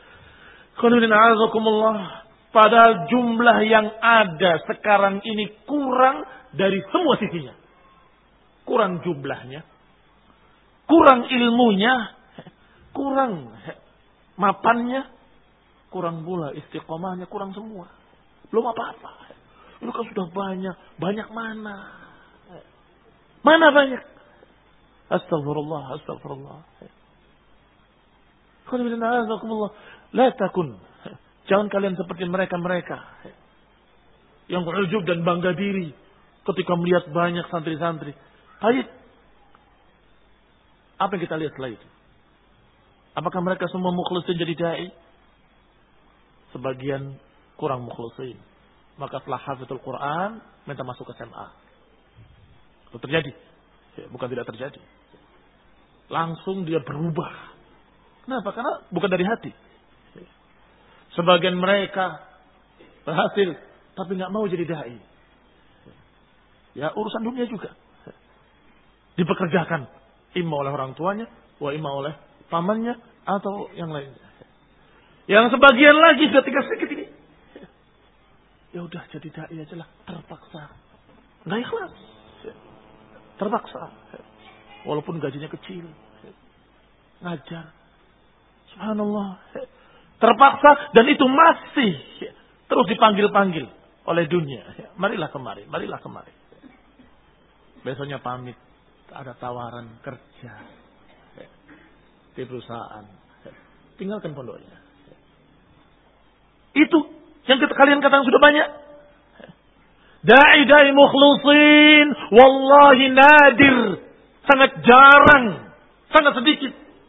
Padahal jumlah yang ada sekarang ini kurang dari semua sisinya. kurang jumlahnya, kurang ilmunya, kurang mapannya, kurang pula istiqomahnya, kurang semua. Belum apa-apa. Itu kan sudah banyak. Banyak mana? Mana banyak? Astagfirullah, astagfirullah. La takun. Jangan kalian seperti mereka-mereka yang ujub dan bangga diri ketika melihat banyak santri-santri. Baik. Apa yang kita lihat setelah itu? Apakah mereka semua mukhlisin jadi dai? Sebagian kurang mukhlisin. Maka setelah hafizul Quran, minta masuk ke S M A. Itu terjadi. Bukan tidak terjadi. Langsung dia berubah. Kenapa? Karena bukan dari hati. Sebagian mereka berhasil, tapi nggak mau jadi dai. Ya urusan dunia juga. Dipekerjakan. Imma oleh orang tuanya, wa imma oleh pamannya, atau yang lainnya. Yang sebagian lagi ketika sedikit ini. Ya udah jadi dai aja lah. Terpaksa. Nggak ikhlas. Terpaksa. Walaupun gajinya kecil. Ngajar. Subhanallah. Terpaksa dan itu masih terus dipanggil-panggil oleh dunia. Marilah kemari, marilah kemari. Besoknya pamit. Ada tawaran kerja di perusahaan. Tinggalkan pondoknya. Itu yang kalian katakan sudah banyak. Da'i-da'i mukhlisin. Wallahi nadir. Sangat jarang. Sangat sedikit.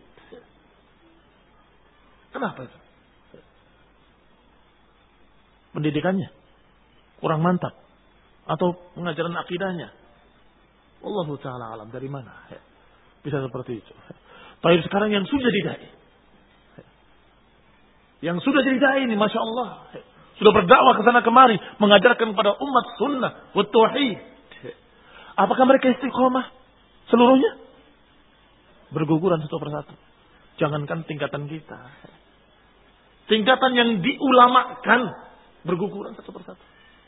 Kenapa itu? Pendidikannya kurang mantap. Atau pengajaran akidahnya. Wallahu ta'ala alam. Dari mana? Bisa seperti itu. Tapi sekarang yang sudah jadi dai. Yang sudah jadi dai ini, Masya Allah. Sudah berdakwah ke sana kemari. Mengajarkan kepada umat sunnah. Wa tauhid. Apakah mereka istiqomah? Seluruhnya? Berguguran satu persatu. Jangankan tingkatan kita. Tingkatan yang diulamakan. Berguguran satu persatu.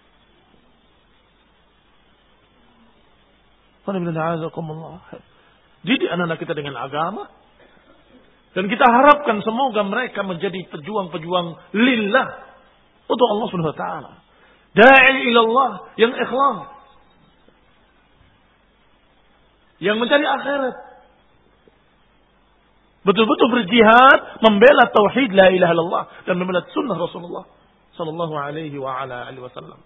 Didik anak-anak kita dengan agama. Dan kita harapkan semoga mereka menjadi pejuang-pejuang lillah. Untuk Allah subhanahu wa taala. Da'i ilallah. Yang ikhlas. Yang mencari akhirat. Betul-betul berjihad. Membela tauhid la ilaha illallah. Dan membela sunnah Rasulullah sallallahu alaihi wa ala alihi wasallam.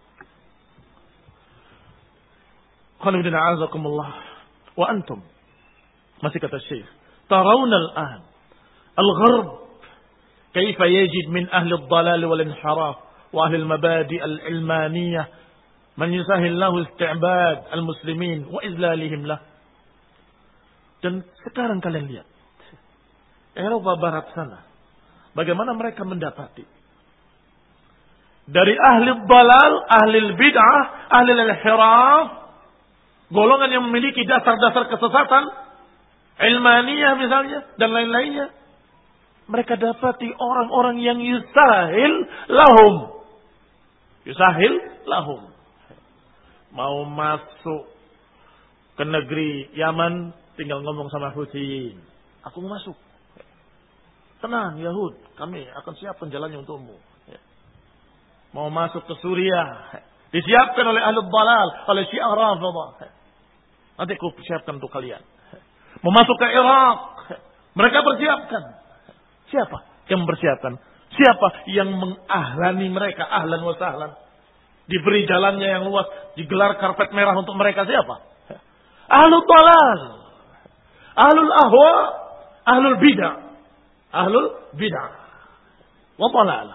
Khalidina a'azakumullah. Wa antum. Masih kata Syekh. Tarawna al-an. Al-gharb. Kaifa yajid min ahli al-dalal wal-inharaf. Wa ahli al-mabadi al-ilmaniyah. Man yusahil lahu isti'bad al-muslimin. Wa izlalihim lah. Dan sekarang kalian lihat. Eropa Barat sana. Bagaimana mereka mendapati. Dari ahli dalal, ahli bid'ah, ahli al-hiraf. Golongan yang memiliki dasar-dasar kesesatan. Ilmaniyah misalnya. Dan lain-lainnya. Mereka dapati orang-orang yang yusahil lahum. Yusahil lahum. Mau masuk ke negeri Yaman. Tinggal ngomong sama Huthiyin. Aku mau masuk. Tenang Yahud. Kami akan siapkan jalannya untukmu. Mau masuk ke Suriah. Disiapkan oleh ahli dalal. Oleh Syiah Rafidah. Nanti aku siapkan untuk kalian. Mau masuk ke Irak. Mereka persiapkan. Siapa yang mempersiapkan? Siapa yang mengahlani mereka? Ahlan wa sahlan. Diberi jalannya yang luas. Digelar karpet merah untuk mereka. Siapa? Ahlul dalal. Ahlul ahwa. Ahlul bid'ah. Ahlul bid'ah. Wa dalalah.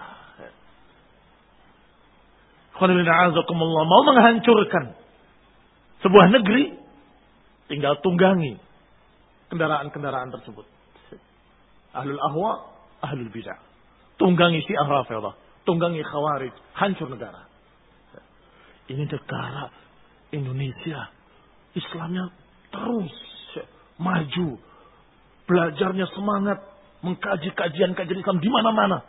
Mau menghancurkan sebuah negeri, tinggal tunggangi kendaraan-kendaraan tersebut. Ahlul ahwa, ahlul bid'ah. Tunggangi Syiah Rafidah, tunggangi Khawarij, hancur negara. Ini negara Indonesia, Islamnya terus maju, belajarnya semangat, mengkaji kajian-kajian Islam di mana-mana.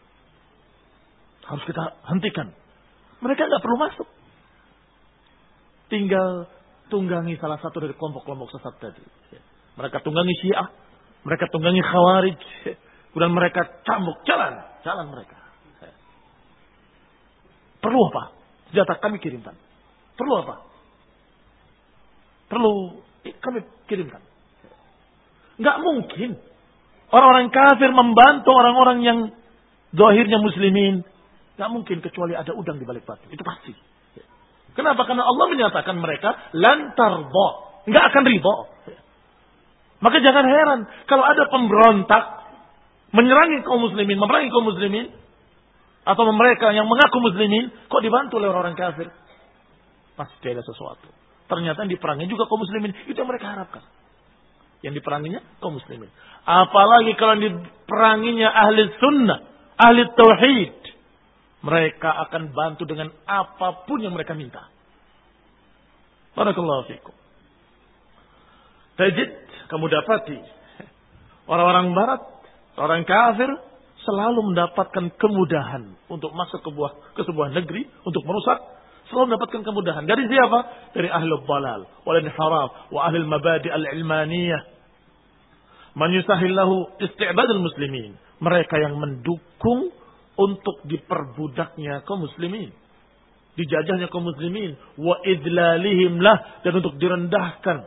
Harus kita hentikan. Mereka nggak perlu masuk. Tinggal tunggangi salah satu dari kelompok-kelompok sesat tadi. Mereka tunggangi Syiah, mereka tunggangi Khawarij, kemudian mereka cambuk jalan, jalan mereka. Perlu apa? Senjata kami kirimkan. Perlu apa? Perlu kami kirimkan. Enggak mungkin orang-orang kafir membantu orang-orang yang zahirnya muslimin. Enggak mungkin kecuali ada udang di balik batu. Itu pasti. Kenapa? Karena Allah menyatakan mereka lan tarda, enggak akan ridha. Maka jangan heran kalau ada pemberontak menyerang kaum muslimin, memerangi kaum muslimin, atau mereka yang mengaku muslimin, kok dibantu oleh orang kafir? Pasti ada sesuatu. Ternyata yang diperangi juga kaum muslimin. Itu yang mereka harapkan. Yang diperanginya kaum muslimin. Apalagi kalau diperanginya ahli sunnah, ahli tauhid. Mereka akan bantu dengan apapun yang mereka minta. Barakallahu fikum. Tajid, kamu dapati orang-orang barat, orang kafir selalu mendapatkan kemudahan untuk masuk ke sebuah, ke sebuah negeri, untuk merusak, selalu mendapatkan kemudahan. Dari siapa? Dari ahlul dalal, wal inhiraf, wa ahlul mabadi al-ilmaniyah. Man yusahillahu isti'badul muslimin. Mereka yang mendukung untuk diperbudaknya kaum muslimin, dijajahnya kaum muslimin, wa idlalihim lah, dan untuk direndahkan.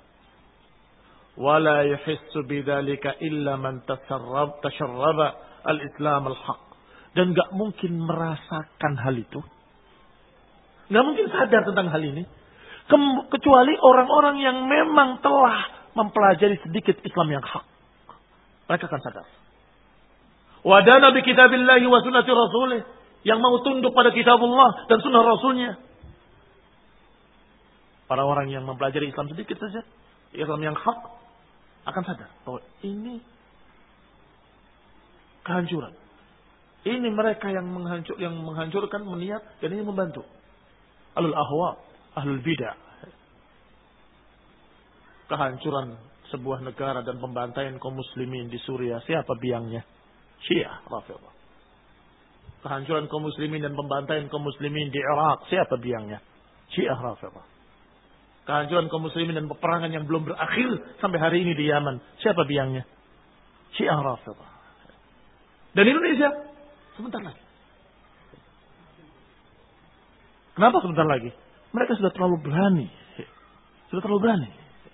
Wala yahissu bidzalika illa man tasarrab tasharraba al-islam al-haq. Dan enggak mungkin merasakan hal itu, enggak mungkin sadar tentang hal ini kecuali orang-orang yang memang telah mempelajari sedikit Islam yang hak. Mereka akan sadar. Wadana bi kitabillahi wa sunnati rasulih, yang mau tunduk pada kitabullah dan sunnah rasulnya. Orang-orang yang mempelajari Islam sedikit saja, Islam yang hak, akan sadar bahwa ini kehancuran. Ini mereka yang menghancur, yang menghancurkan meniat, dan ini membantu ahlul ahwa, ahlul bidah. Kehancuran sebuah negara dan pembantaian kaum muslimin di Suriah, siapa biangnya? Syiah Rafidhah. Kehancuran kaum muslimin dan pembantaian kaum muslimin di Irak, siapa biangnya? Syiah Rafidhah. Kehancuran kaum muslimin dan peperangan yang belum berakhir sampai hari ini di Yaman, siapa biangnya? Syiah Rafidhah. Dan Indonesia sebentar lagi. Kenapa sebentar lagi? Mereka sudah terlalu berani. Sudah terlalu berani.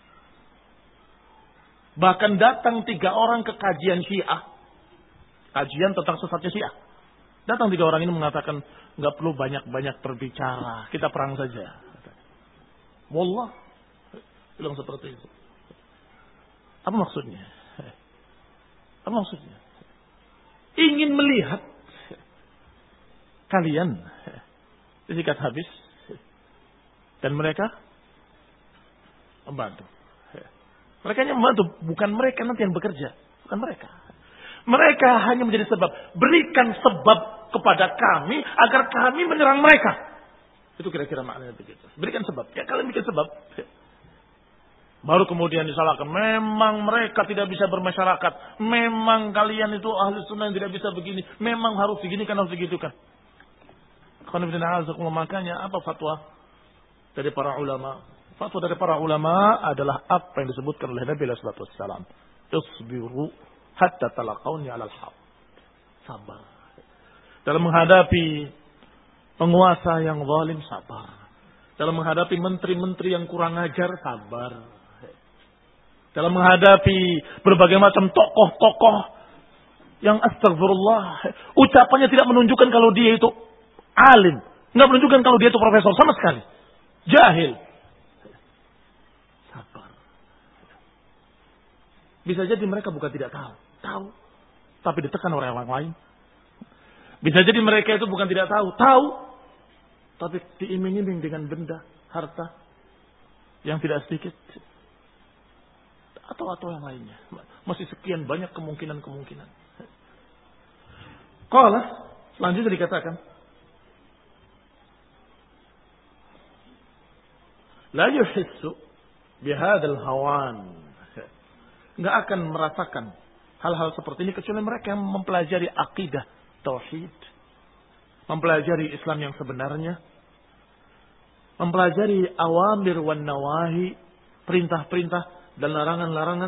Bahkan datang tiga orang ke kajian Syiah. Kajian tentang sesatnya Syiah. Datang tiga orang ini mengatakan, nggak perlu banyak-banyak berbicara, kita perang saja. Wallah, bilang seperti itu. Apa maksudnya? Apa maksudnya? Ingin melihat kalian disikat habis, dan mereka membantu. Mereka hanya membantu, bukan mereka nanti yang bekerja, bukan mereka. Mereka hanya menjadi sebab. Berikan sebab kepada kami agar kami menyerang mereka. Itu kira-kira maknanya begitu. Berikan sebab. Ya kalian bikin sebab. Baru kemudian disalahkan. Memang mereka tidak bisa bermasyarakat. Memang kalian itu ahli sunnah yang tidak bisa begini. Memang harus begini kan harus begitu kan. Makanya apa fatwa dari para ulama? Fatwa dari para ulama adalah apa yang disebutkan oleh Nabi sallallahu alaihi wasallam. Isbiru hatta talaqawni 'alal haq. Sabar. Dalam menghadapi penguasa yang zalim, sabar. Dalam menghadapi menteri-menteri yang kurang ajar, sabar. Dalam menghadapi berbagai macam tokoh-tokoh yang astagfirullah, ucapannya tidak menunjukkan kalau dia itu alim, enggak menunjukkan kalau dia itu profesor sama sekali. Jahil. Sabar. Bisa jadi mereka bukan tidak tahu. Tahu. Tapi ditekan oleh orang lain. Bisa jadi mereka itu bukan tidak tahu. Tahu. Tapi diiming-iming dengan benda, harta yang tidak sedikit. Atau-atau yang lainnya. Masih sekian banyak kemungkinan-kemungkinan. Qala, selanjutnya dikatakan. La yuhissu bihadal hawan. Enggak akan merasakan hal-hal seperti ini kecuali mereka yang mempelajari akidah tauhid, mempelajari Islam yang sebenarnya, mempelajari awamir wan nawahi, perintah-perintah dan larangan-larangan,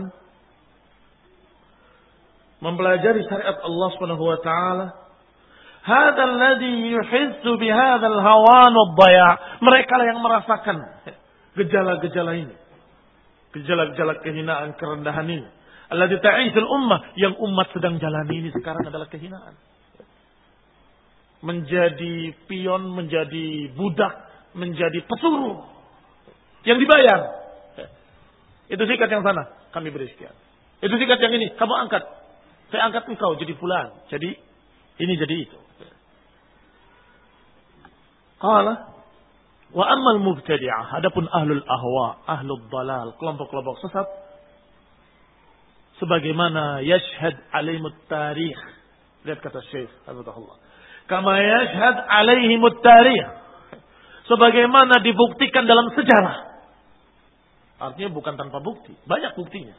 mempelajari syariat Allah Subhanahu wa taala. Hadzal ladzi yuhissu bihadzal hawan wad-dhaya'. Mereka lah yang merasakan gejala-gejala ini. Gejala-gejala kehinaan, kerendahan ini. Alladzi ta'isul ummah, yang umat sedang jalani ini sekarang adalah kehinaan. Menjadi pion, menjadi budak, menjadi pesuruh yang dibayar. Itu sikat yang sana, kami beri sekian. Itu sikat yang ini, kamu angkat. Saya angkat engkau jadi fulan. Jadi ini jadi itu. Qala wa ammal mubtadi'ah, adapun ahlul ahwa, ahlul dalal, kelompok-kelompok sesat, sebagaimana yashhad alaihimut tarikh. Lihat kata Syekh Abdullah. Kama yashhad alaihimut tarikh. Sebagaimana dibuktikan dalam sejarah. Artinya bukan tanpa bukti, banyak buktinya.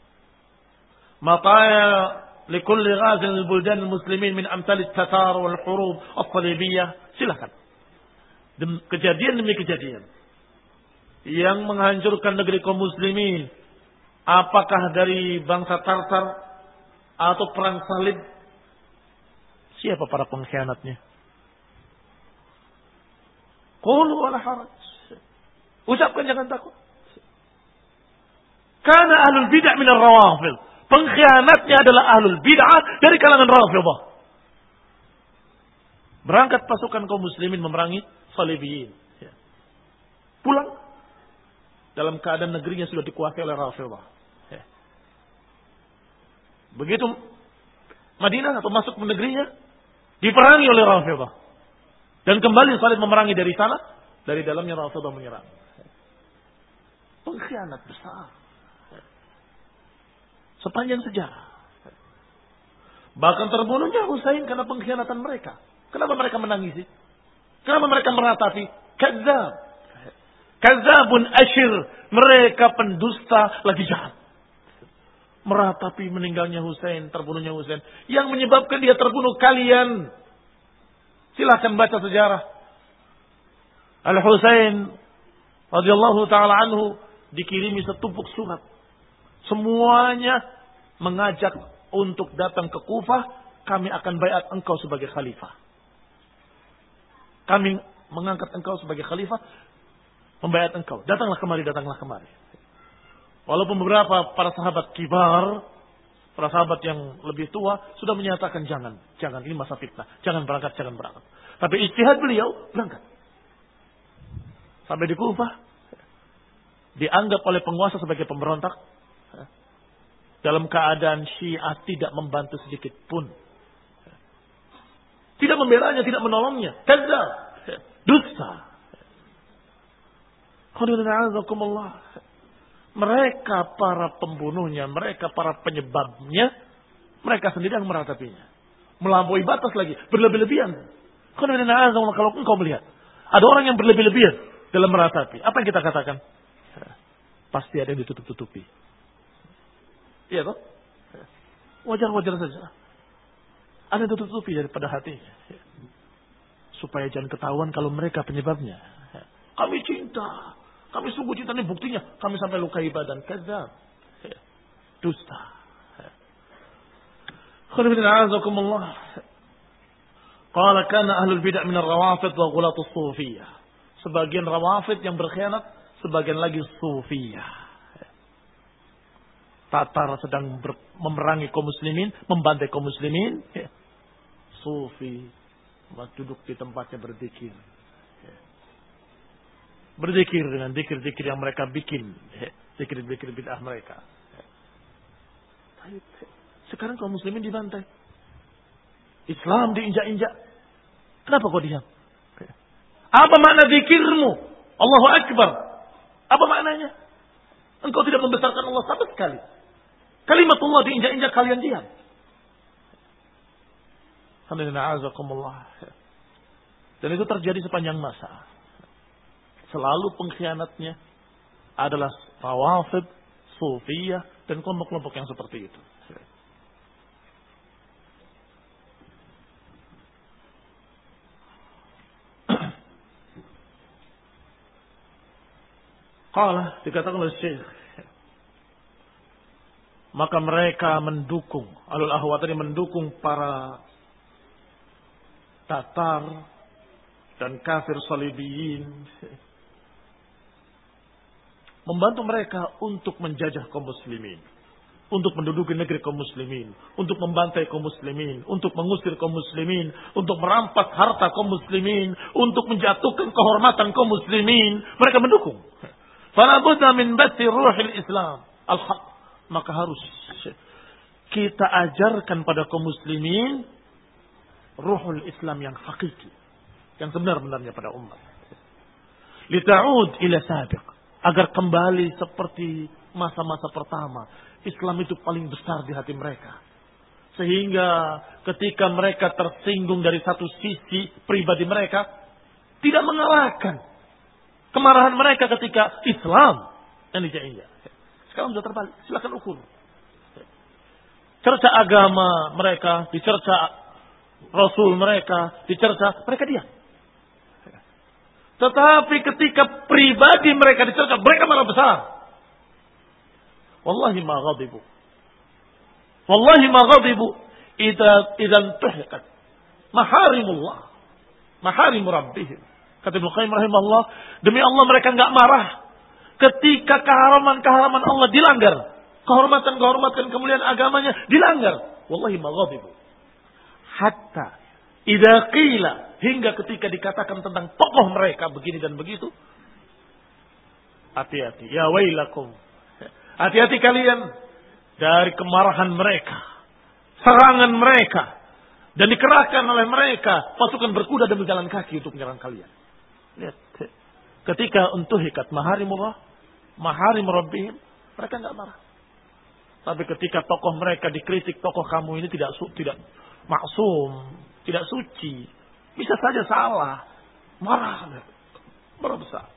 Mataya likulli ghazil al-buldan al-muslimin min amthal at-tatar wal hurub as-salibiyah. Silakan. Dem, kejadian demi kejadian yang menghancurkan negeri kaum muslimin, apakah dari bangsa Tartar atau perang salib, siapa para pengkhianatnya? Qulu wala haraj. Ucapkan, jangan takut. Karena ahlul bid'ah min ar-rawafid. Pengkhianatnya adalah ahlul bid'ah dari kalangan Rafidhah. Berangkat pasukan kaum muslimin memerangi Salibiyin. Ya. Pulang dalam keadaan negerinya sudah dikuasai oleh Rafidhah. Ya. Begitu Madinah atau masuk ke negerinya diperangi oleh Rafidhah. Dan kembali Salib memerangi dari sana, dari dalamnya Rafidhah menyerang. Ya. Pengkhianat besar. Ya. Sepanjang sejarah. Bahkan terbunuhnya Husain karena pengkhianatan mereka. Kenapa mereka menangisi? Kenapa mereka meratapi? Kadzab. Kadzabun asyir. Mereka pendusta lagi jahat. Meratapi meninggalnya Husain, terbunuhnya Husain. Yang menyebabkan dia terbunuh kalian. Silahkan baca sejarah. Al-Husain radhiyallahu ta'ala anhu dikirimi setumpuk surat. Semuanya mengajak untuk datang ke Kufah. Kami akan baiat engkau sebagai khalifah. Kami mengangkat engkau sebagai khalifah, membaiat engkau. Datanglah kemari, datanglah kemari. Walaupun beberapa para sahabat kibar, para sahabat yang lebih tua, sudah menyatakan jangan, jangan, ini masa fitnah. Jangan berangkat, jangan berangkat. Tapi ijtihad beliau, berangkat. Sampai di Kufah, dianggap oleh penguasa sebagai pemberontak. Dalam keadaan Syiah tidak membantu sedikit pun. Tidak membelanya, tidak menolongnya. Kadzab. Dusta. Mereka para pembunuhnya, mereka para penyebabnya, mereka sendiri yang meratapinya. Melampaui batas lagi, berlebih-lebihan. Kalau engkau melihat, ada orang yang berlebih-lebihan dalam meratapi. Apa yang kita katakan? Pasti ada yang ditutup-tutupi. Iya toh? Wajar-wajar saja. Ada yang tutupi daripada hatinya. Supaya jangan ketahuan kalau mereka penyebabnya. Kami cinta. Kami sungguh cinta, ini buktinya. Kami sampai lukai badan. Kadzab. Dusta. Qala kana ahlul bid'ah min ar-rawafid wa ghulatus sufiyah. Sebagian rawafid yang berkhianat, sebagian lagi sufiyah. Tatar sedang ber, memerangi kaum muslimin, membantai kaum muslimin. Ya. Sufi duduk di tempatnya berzikir. Ya. Berzikir dengan zikir-zikir yang mereka bikin. Ya. Zikir-zikir bid'ah mereka. Ya. Sekarang kaum muslimin dibantai. Islam diinjak-injak. Kenapa kau diam? Ya. Apa makna zikirmu? Allahu Akbar. Apa maknanya? Engkau tidak membesarkan Allah sama sekali. Kalimatullah diinjak-injak, kalian diam. Dan itu terjadi sepanjang masa. Selalu pengkhianatnya adalah Rawafid, Sufiyah, dan kelompok-kelompok yang seperti itu. Qala, dikatakan oleh Syekh, maka mereka mendukung, Ahlul Ahwa tadi mendukung para Tatar dan kafir Salibiyin, membantu mereka untuk menjajah kaum muslimin, untuk menduduki negeri kaum muslimin, untuk membantai kaum muslimin, untuk mengusir kaum muslimin, untuk merampas harta kaum muslimin, untuk menjatuhkan kehormatan kaum muslimin. Mereka mendukung. Fala budda min bathi ruhil Islam al-haq. Maka harus kita ajarkan pada kaum muslimin ruhul Islam yang hakiki, yang sebenar-benarnya pada umat. Lita'ud ila sabiq, agar kembali seperti masa-masa pertama. Islam itu paling besar di hati mereka. Sehingga ketika mereka tersinggung dari satu sisi pribadi mereka, tidak mengalahkan kemarahan mereka ketika Islam yang dijadinya. Sekarang sudah terbalik. Silakan ukur. Cerca agama mereka, dicerca Rasul mereka, dicerca, mereka diam. Tetapi ketika pribadi mereka dicerca, mereka marah besar. Wallahi ma ghadibu. Wallahi ma ghadibu idza idzan tuhiqat maharimullah, maharim rabbihim. Kata Ibnu Qayyim rahimahullah, demi Allah mereka enggak marah ketika keharaman-keharaman Allah dilanggar, kehormatan-kehormatan kemuliaan agamanya dilanggar. Wallahi ma ghadibu. Hatta idza qila, hingga ketika dikatakan tentang tokoh mereka begini dan begitu, hati-hati, ya wailakum. Hati-hati kalian dari kemarahan mereka, serangan mereka, dan dikerahkan oleh mereka pasukan berkuda dan berjalan kaki untuk menyerang kalian. Lihat, ketika untuhikat maharimullah, maharim rabbihim, mereka enggak marah. Tapi ketika tokoh mereka dikritik, tokoh kamu ini tidak su, tidak maksum, tidak suci, bisa saja salah, marah, marah besar.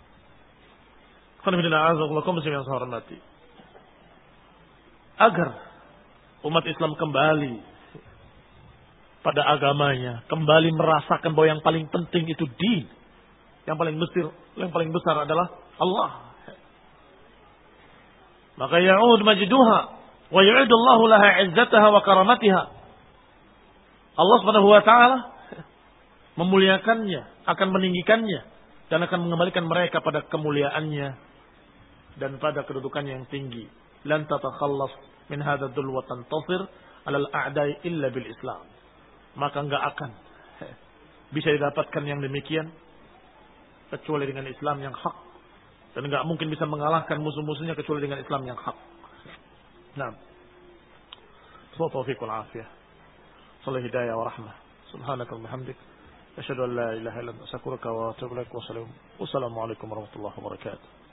Agar umat Islam kembali pada agamanya, kembali merasakan bahwa yang paling penting itu din, yang paling besar, yang paling besar adalah Allah. Maka ya'ud majduha wa yu'idu Allah laha 'izzataha wa karamatiha. Allah Subhanahu wa taala memuliakannya, akan meninggikannya dan akan mengembalikan mereka pada kemuliaannya dan pada kedudukannya yang tinggi. Lan tatakhallas min hadha dhul wa tantasir 'ala al-a'da'i illa bil Islam. Maka enggak akan bisa didapatkan yang demikian kecuali dengan Islam yang hak, dan enggak mungkin bisa mengalahkan musuh-musuhnya kecuali dengan Islam yang hak. Naam. Taufiq wal afiyah. Sallallahu hidayah wa rahmah. Subhanaka wa bihamdik, asyhadu an la ilaha illa anta astaghfiruka wa atubu ilaik. Wassalamu alaikum warahmatullahi wabarakatuh.